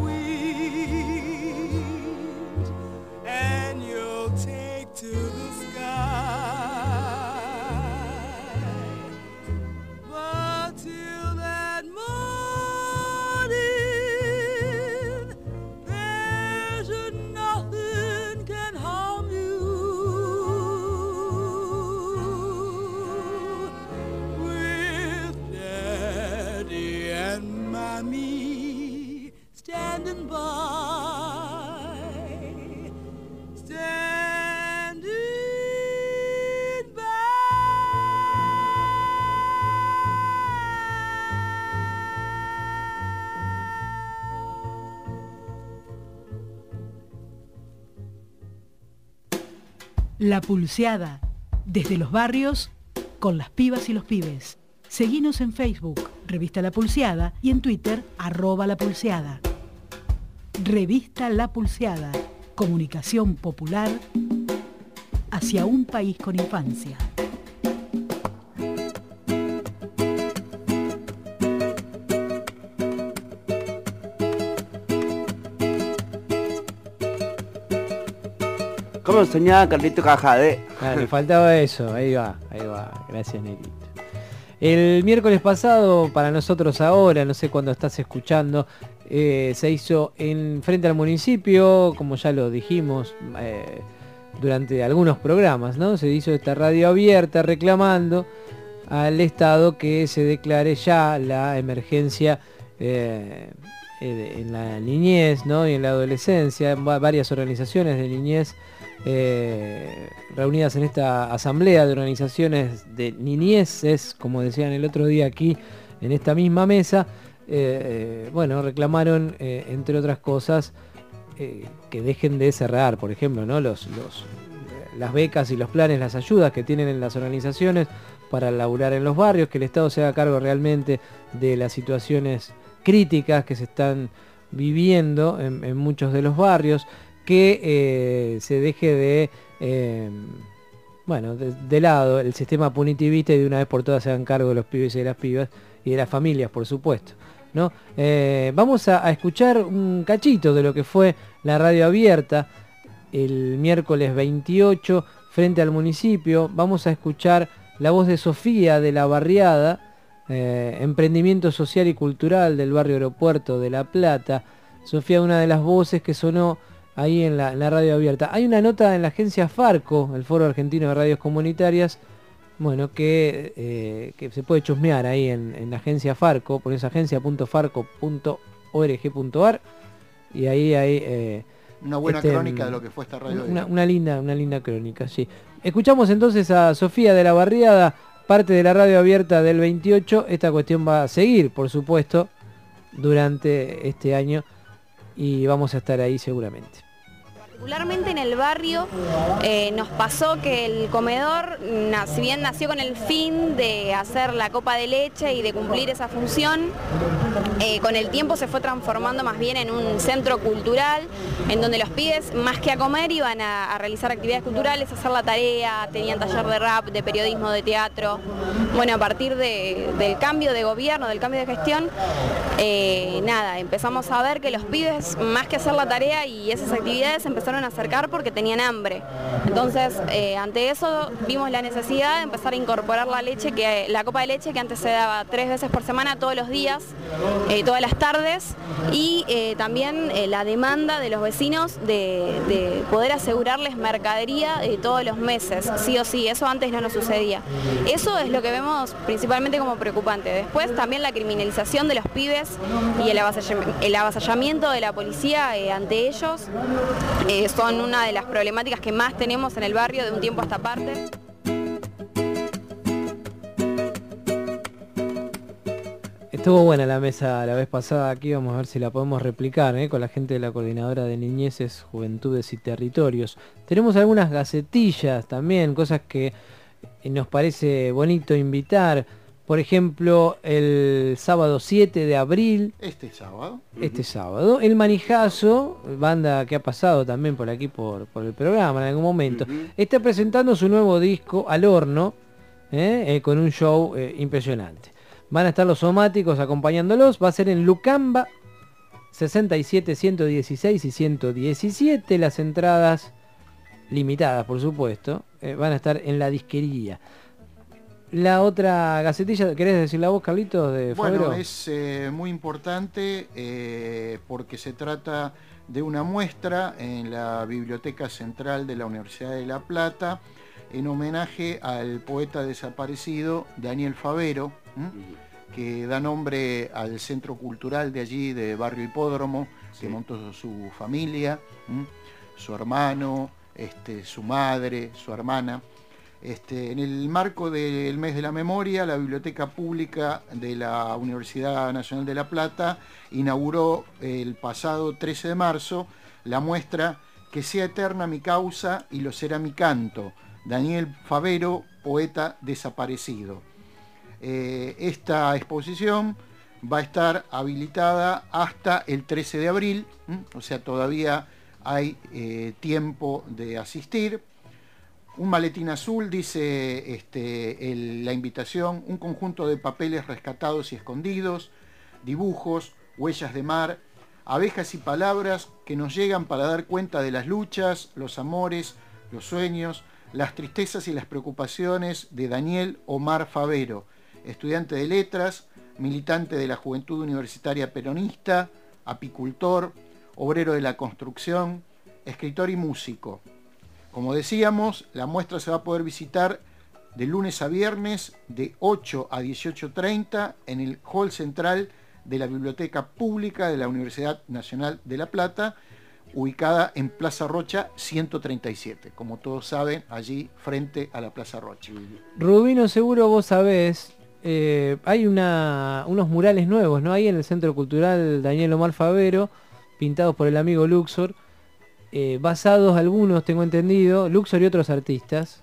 wings and you'll take to the sky. But till that morning, there's nothing can harm you. With Daddy and Mommy standing by, standing by. La Pulseada, desde los barrios, con las pibas y los pibes. Seguinos en Facebook, Revista La Pulseada, y en Twitter, arroba La Pulseada. Revista La Pulseada, comunicación popular hacia un país con infancia. ¿Cómo soñaba Carlito Cajade? Ah, le faltaba eso, ahí va, ahí va. Gracias, Nerito. El miércoles pasado, para nosotros ahora, no sé cuándo estás escuchando, eh, se hizo en frente al municipio, como ya lo dijimos eh, durante algunos programas, ¿no? Se hizo esta radio abierta reclamando al Estado que se declare ya la emergencia eh, en la niñez, ¿no? Y en la adolescencia. Varias organizaciones de niñez Eh, reunidas en esta asamblea de organizaciones de niñeces, como decían el otro día aquí en esta misma mesa, eh, eh, bueno, reclamaron eh, entre otras cosas eh, que dejen de cerrar, por ejemplo, ¿no? los, los, las becas y los planes, las ayudas que tienen en las organizaciones para laburar en los barrios, que el Estado se haga cargo realmente de las situaciones críticas que se están viviendo en, en muchos de los barrios, que eh, se deje de, eh, bueno, de, de lado el sistema punitivista y de una vez por todas se hagan cargo de los pibes y de las pibas y de las familias, por supuesto, ¿no? Eh, vamos a, a escuchar un cachito de lo que fue la radio abierta el miércoles veintiocho frente al municipio. Vamos a escuchar la voz de Sofía de la Barriada, eh, emprendimiento social y cultural del barrio Aeropuerto de La Plata. Sofía, una de las voces que sonó ahí en la, en la radio abierta. Hay una nota en la agencia Farco, el Foro Argentino de Radios Comunitarias, bueno, que, eh, que se puede chusmear ahí en, en la agencia Farco, pones agencia punto farco punto org punto ar y ahí hay eh, una buena este, crónica de lo que fue esta radio. Una, una linda, una linda crónica, sí. Escuchamos entonces a Sofía de la Barriada, parte de la radio abierta del veintiocho. Esta cuestión va a seguir, por supuesto, durante este año y vamos a estar ahí seguramente. Particularmente en el barrio eh, nos pasó que el comedor, si bien nació con el fin de hacer la copa de leche y de cumplir esa función, eh, con el tiempo se fue transformando más bien en un centro cultural, en donde los pibes más que a comer iban a, a realizar actividades culturales, a hacer la tarea, tenían taller de rap, de periodismo, de teatro. Bueno, a partir de, del cambio de gobierno, del cambio de gestión, eh, nada, empezamos a ver que los pibes más que hacer la tarea y esas actividades empezaron empezaron a acercar porque tenían hambre. Entonces, eh, ante eso vimos la necesidad de empezar a incorporar la leche, que la copa de leche que antes se daba tres veces por semana, todos los días, eh, todas las tardes, y eh, también eh, la demanda de los vecinos de, de poder asegurarles mercadería eh, todos los meses, sí o sí. Eso antes no nos sucedía. Eso es lo que vemos principalmente como preocupante. Después también la criminalización de los pibes y el avasallamiento, el avasallamiento de la policía eh, ante ellos eh, son una de las problemáticas que más tenemos en el barrio de un tiempo a esta parte. Estuvo buena la mesa la vez pasada, aquí vamos a ver si la podemos replicar ¿eh? con la gente de la Coordinadora de Niñeces, Juventudes y Territorios. Tenemos algunas gacetillas también, cosas que nos parece bonito invitar. Por ejemplo, el sábado siete de abril. ¿Este sábado? Este sábado. El Manijazo, banda que ha pasado también por aquí por, por el programa en algún momento, uh-huh. está presentando su nuevo disco Al Horno, ¿eh? Eh, con un show eh, impresionante. Van a estar los Somáticos acompañándolos. Va a ser en Lucamba, sesenta y siete, ciento dieciséis y ciento diecisiete. Las entradas limitadas, por supuesto, eh, van a estar en la disquería. La otra gacetilla, ¿querés decir la voz, Carlitos, de Favero? Bueno, es eh, muy importante eh, porque se trata de una muestra en la Biblioteca Central de la Universidad de La Plata en homenaje al poeta desaparecido Daniel Favero, ¿m? que da nombre al centro cultural de allí, de Barrio Hipódromo, sí. que montó su familia, ¿m? su hermano, este, su madre, su hermana. Este, en el marco del mes de la memoria, la Biblioteca Pública de la Universidad Nacional de La Plata inauguró el pasado trece de marzo la muestra Que sea eterna mi causa y lo será mi canto, Daniel Favero, poeta desaparecido. Eh, esta exposición va a estar habilitada hasta el trece de abril, ¿m? o sea, todavía hay eh, tiempo de asistir. Un maletín azul, dice este, el, la invitación, un conjunto de papeles rescatados y escondidos, dibujos, huellas de mar, abejas y palabras que nos llegan para dar cuenta de las luchas, los amores, los sueños, las tristezas y las preocupaciones de Daniel Omar Favero, estudiante de letras, militante de la Juventud Universitaria Peronista, apicultor, obrero de la construcción, escritor y músico. Como decíamos, la muestra se va a poder visitar de lunes a viernes de ocho a dieciocho treinta en el hall central de la Biblioteca Pública de la Universidad Nacional de La Plata, ubicada en Plaza Rocha ciento treinta y siete, como todos saben, allí frente a la Plaza Rocha. Rubino, seguro vos sabés, eh, hay una, unos murales nuevos, ¿no? Ahí en el Centro Cultural Daniel Omar Favero, pintados por el amigo Luxor. Eh, basados algunos, tengo entendido, Luxor y otros artistas,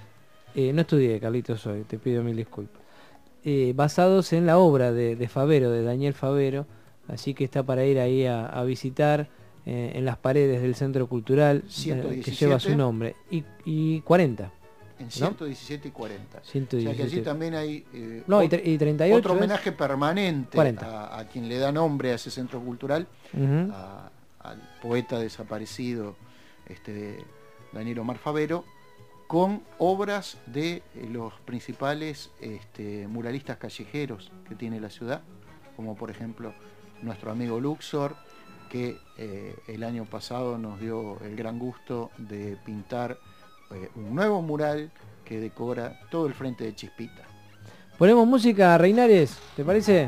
eh, no estudié, Carlitos, hoy, te pido mil disculpas, eh, basados en la obra de, de Favero, de Daniel Favero, así que está para ir ahí a, a visitar eh, en las paredes del Centro Cultural eh, que lleva su nombre, y, y cuarenta. En ciento diecisiete y cuarenta. ciento diecisiete. O sea que allí también hay eh, no, y, y treinta y ocho otro homenaje es permanente a, a quien le da nombre a ese centro cultural, uh-huh. a, al poeta desaparecido este, Daniel Omar Favero, con obras de eh, los principales este, muralistas callejeros que tiene la ciudad, como por ejemplo nuestro amigo Luxor, que eh, el año pasado nos dio el gran gusto de pintar eh, un nuevo mural que decora todo el frente de Chispita. Ponemos música, Reinares, ¿te parece?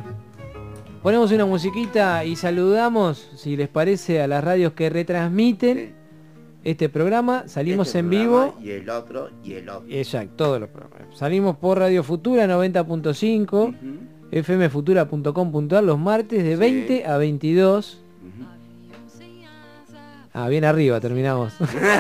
Ponemos una musiquita y saludamos, si les parece, a las radios que retransmiten este programa. Salimos este en programa vivo. Y el otro, y el otro. Exacto, todos los programas. Salimos por Radio Futura noventa punto cinco, uh-huh. f m futura punto com punto a r los martes de sí. veinte a veintidós. Uh-huh. Ah, bien arriba terminamos.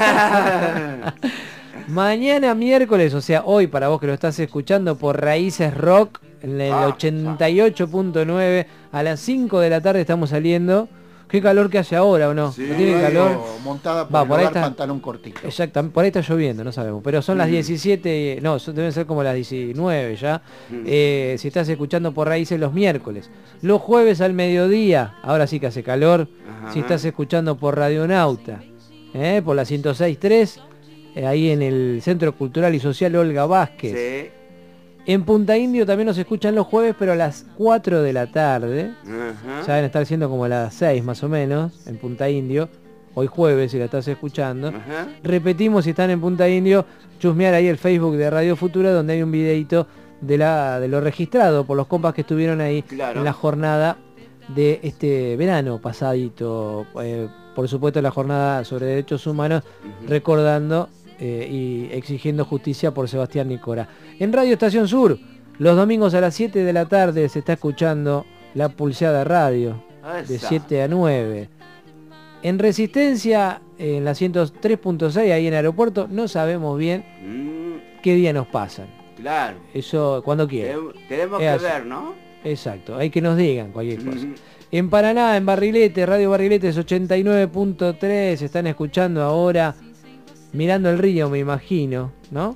Mañana miércoles, o sea, hoy para vos que lo estás escuchando por Raíces Rock, en el ah, ochenta y ocho punto nueve, a las cinco de la tarde estamos saliendo. Qué calor que hace ahora, ¿o no? Sí, ¿No tiene calor? Montada por, Va, por ahí está, pantalón cortito. Exactamente, por ahí está lloviendo, no sabemos. Pero son mm. las diecisiete, no, son, deben ser como las diecinueve ya. Mm. Eh, si estás escuchando por Raíces los miércoles. Los jueves al mediodía, ahora sí que hace calor. Ajá. Si estás escuchando por Radionauta. ¿eh? Por la ciento seis punto tres, eh, ahí en el Centro Cultural y Social Olga Vázquez. Sí. En Punta Indio también nos escuchan los jueves, pero a las cuatro de la tarde. Ajá. Ya deben estar siendo como a las seis más o menos, en Punta Indio. Hoy jueves, si la estás escuchando. Ajá. Repetimos, si están en Punta Indio, chusmear ahí el Facebook de Radio Futura, donde hay un videito de, la, de lo registrado por los compas que estuvieron ahí Claro. en la jornada de este verano pasadito. Eh, por supuesto, la jornada sobre derechos humanos, uh-huh. recordando eh, y exigiendo justicia por Sebastián Nicora. En Radio Estación Sur, los domingos a las siete de la tarde se está escuchando La Pulseada Radio, Esa. de siete a nueve. En Resistencia, en la ciento tres punto seis, ahí en Aeropuerto, no sabemos bien Mm, qué día nos pasan. claro. Eso cuando quieran. Tenemos, tenemos Es que así. ver, ¿no? Exacto, hay que nos digan cualquier cosa. Ujú. En Paraná, en Barrilete, Radio Barrilete es ochenta y nueve punto tres, están escuchando ahora, mirando el río, me imagino, ¿no?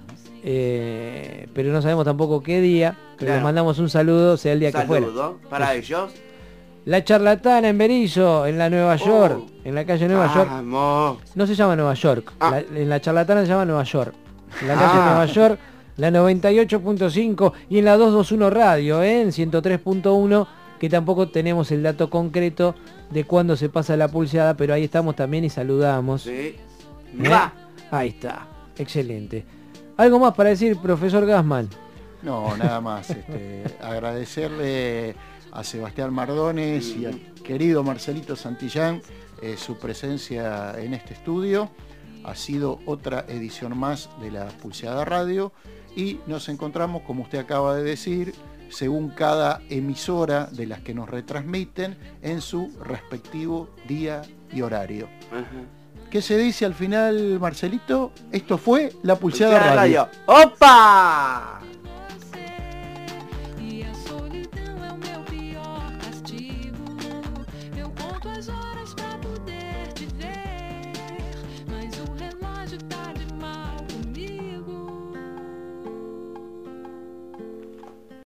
Eh, pero no sabemos tampoco qué día, pero Claro. les mandamos un saludo, sea el día que fuera. Saludo para ellos. La Charlatana en Berizo, en la Nueva York, en la calle Nueva York. Vamos. No se llama Nueva York, Ah. la- en la Charlatana se llama Nueva York. En la calle Ah. Nueva York, la noventa y ocho punto cinco y en la doscientos veintiuno Radio, ¿eh? En ciento tres punto uno, que tampoco tenemos el dato concreto de cuándo se pasa la pulseada, pero ahí estamos también y saludamos. Sí. ¿Eh? Va. Ahí está, excelente. ¿Algo más para decir, profesor Gassman? No, nada más. Este, agradecerle a Sebastián Mardones y al querido Marcelito Santillán eh, su presencia en este estudio. Ha sido otra edición más de la Pulseada Radio y nos encontramos, como usted acaba de decir, según cada emisora de las que nos retransmiten en su respectivo día y horario. Ajá. ¿Qué se dice al final, Marcelito? Esto fue la Pulseada, Pulseada Radio. Radio. ¡Opa! E a solidão é o meu pior castigo. Eu conto as horas pra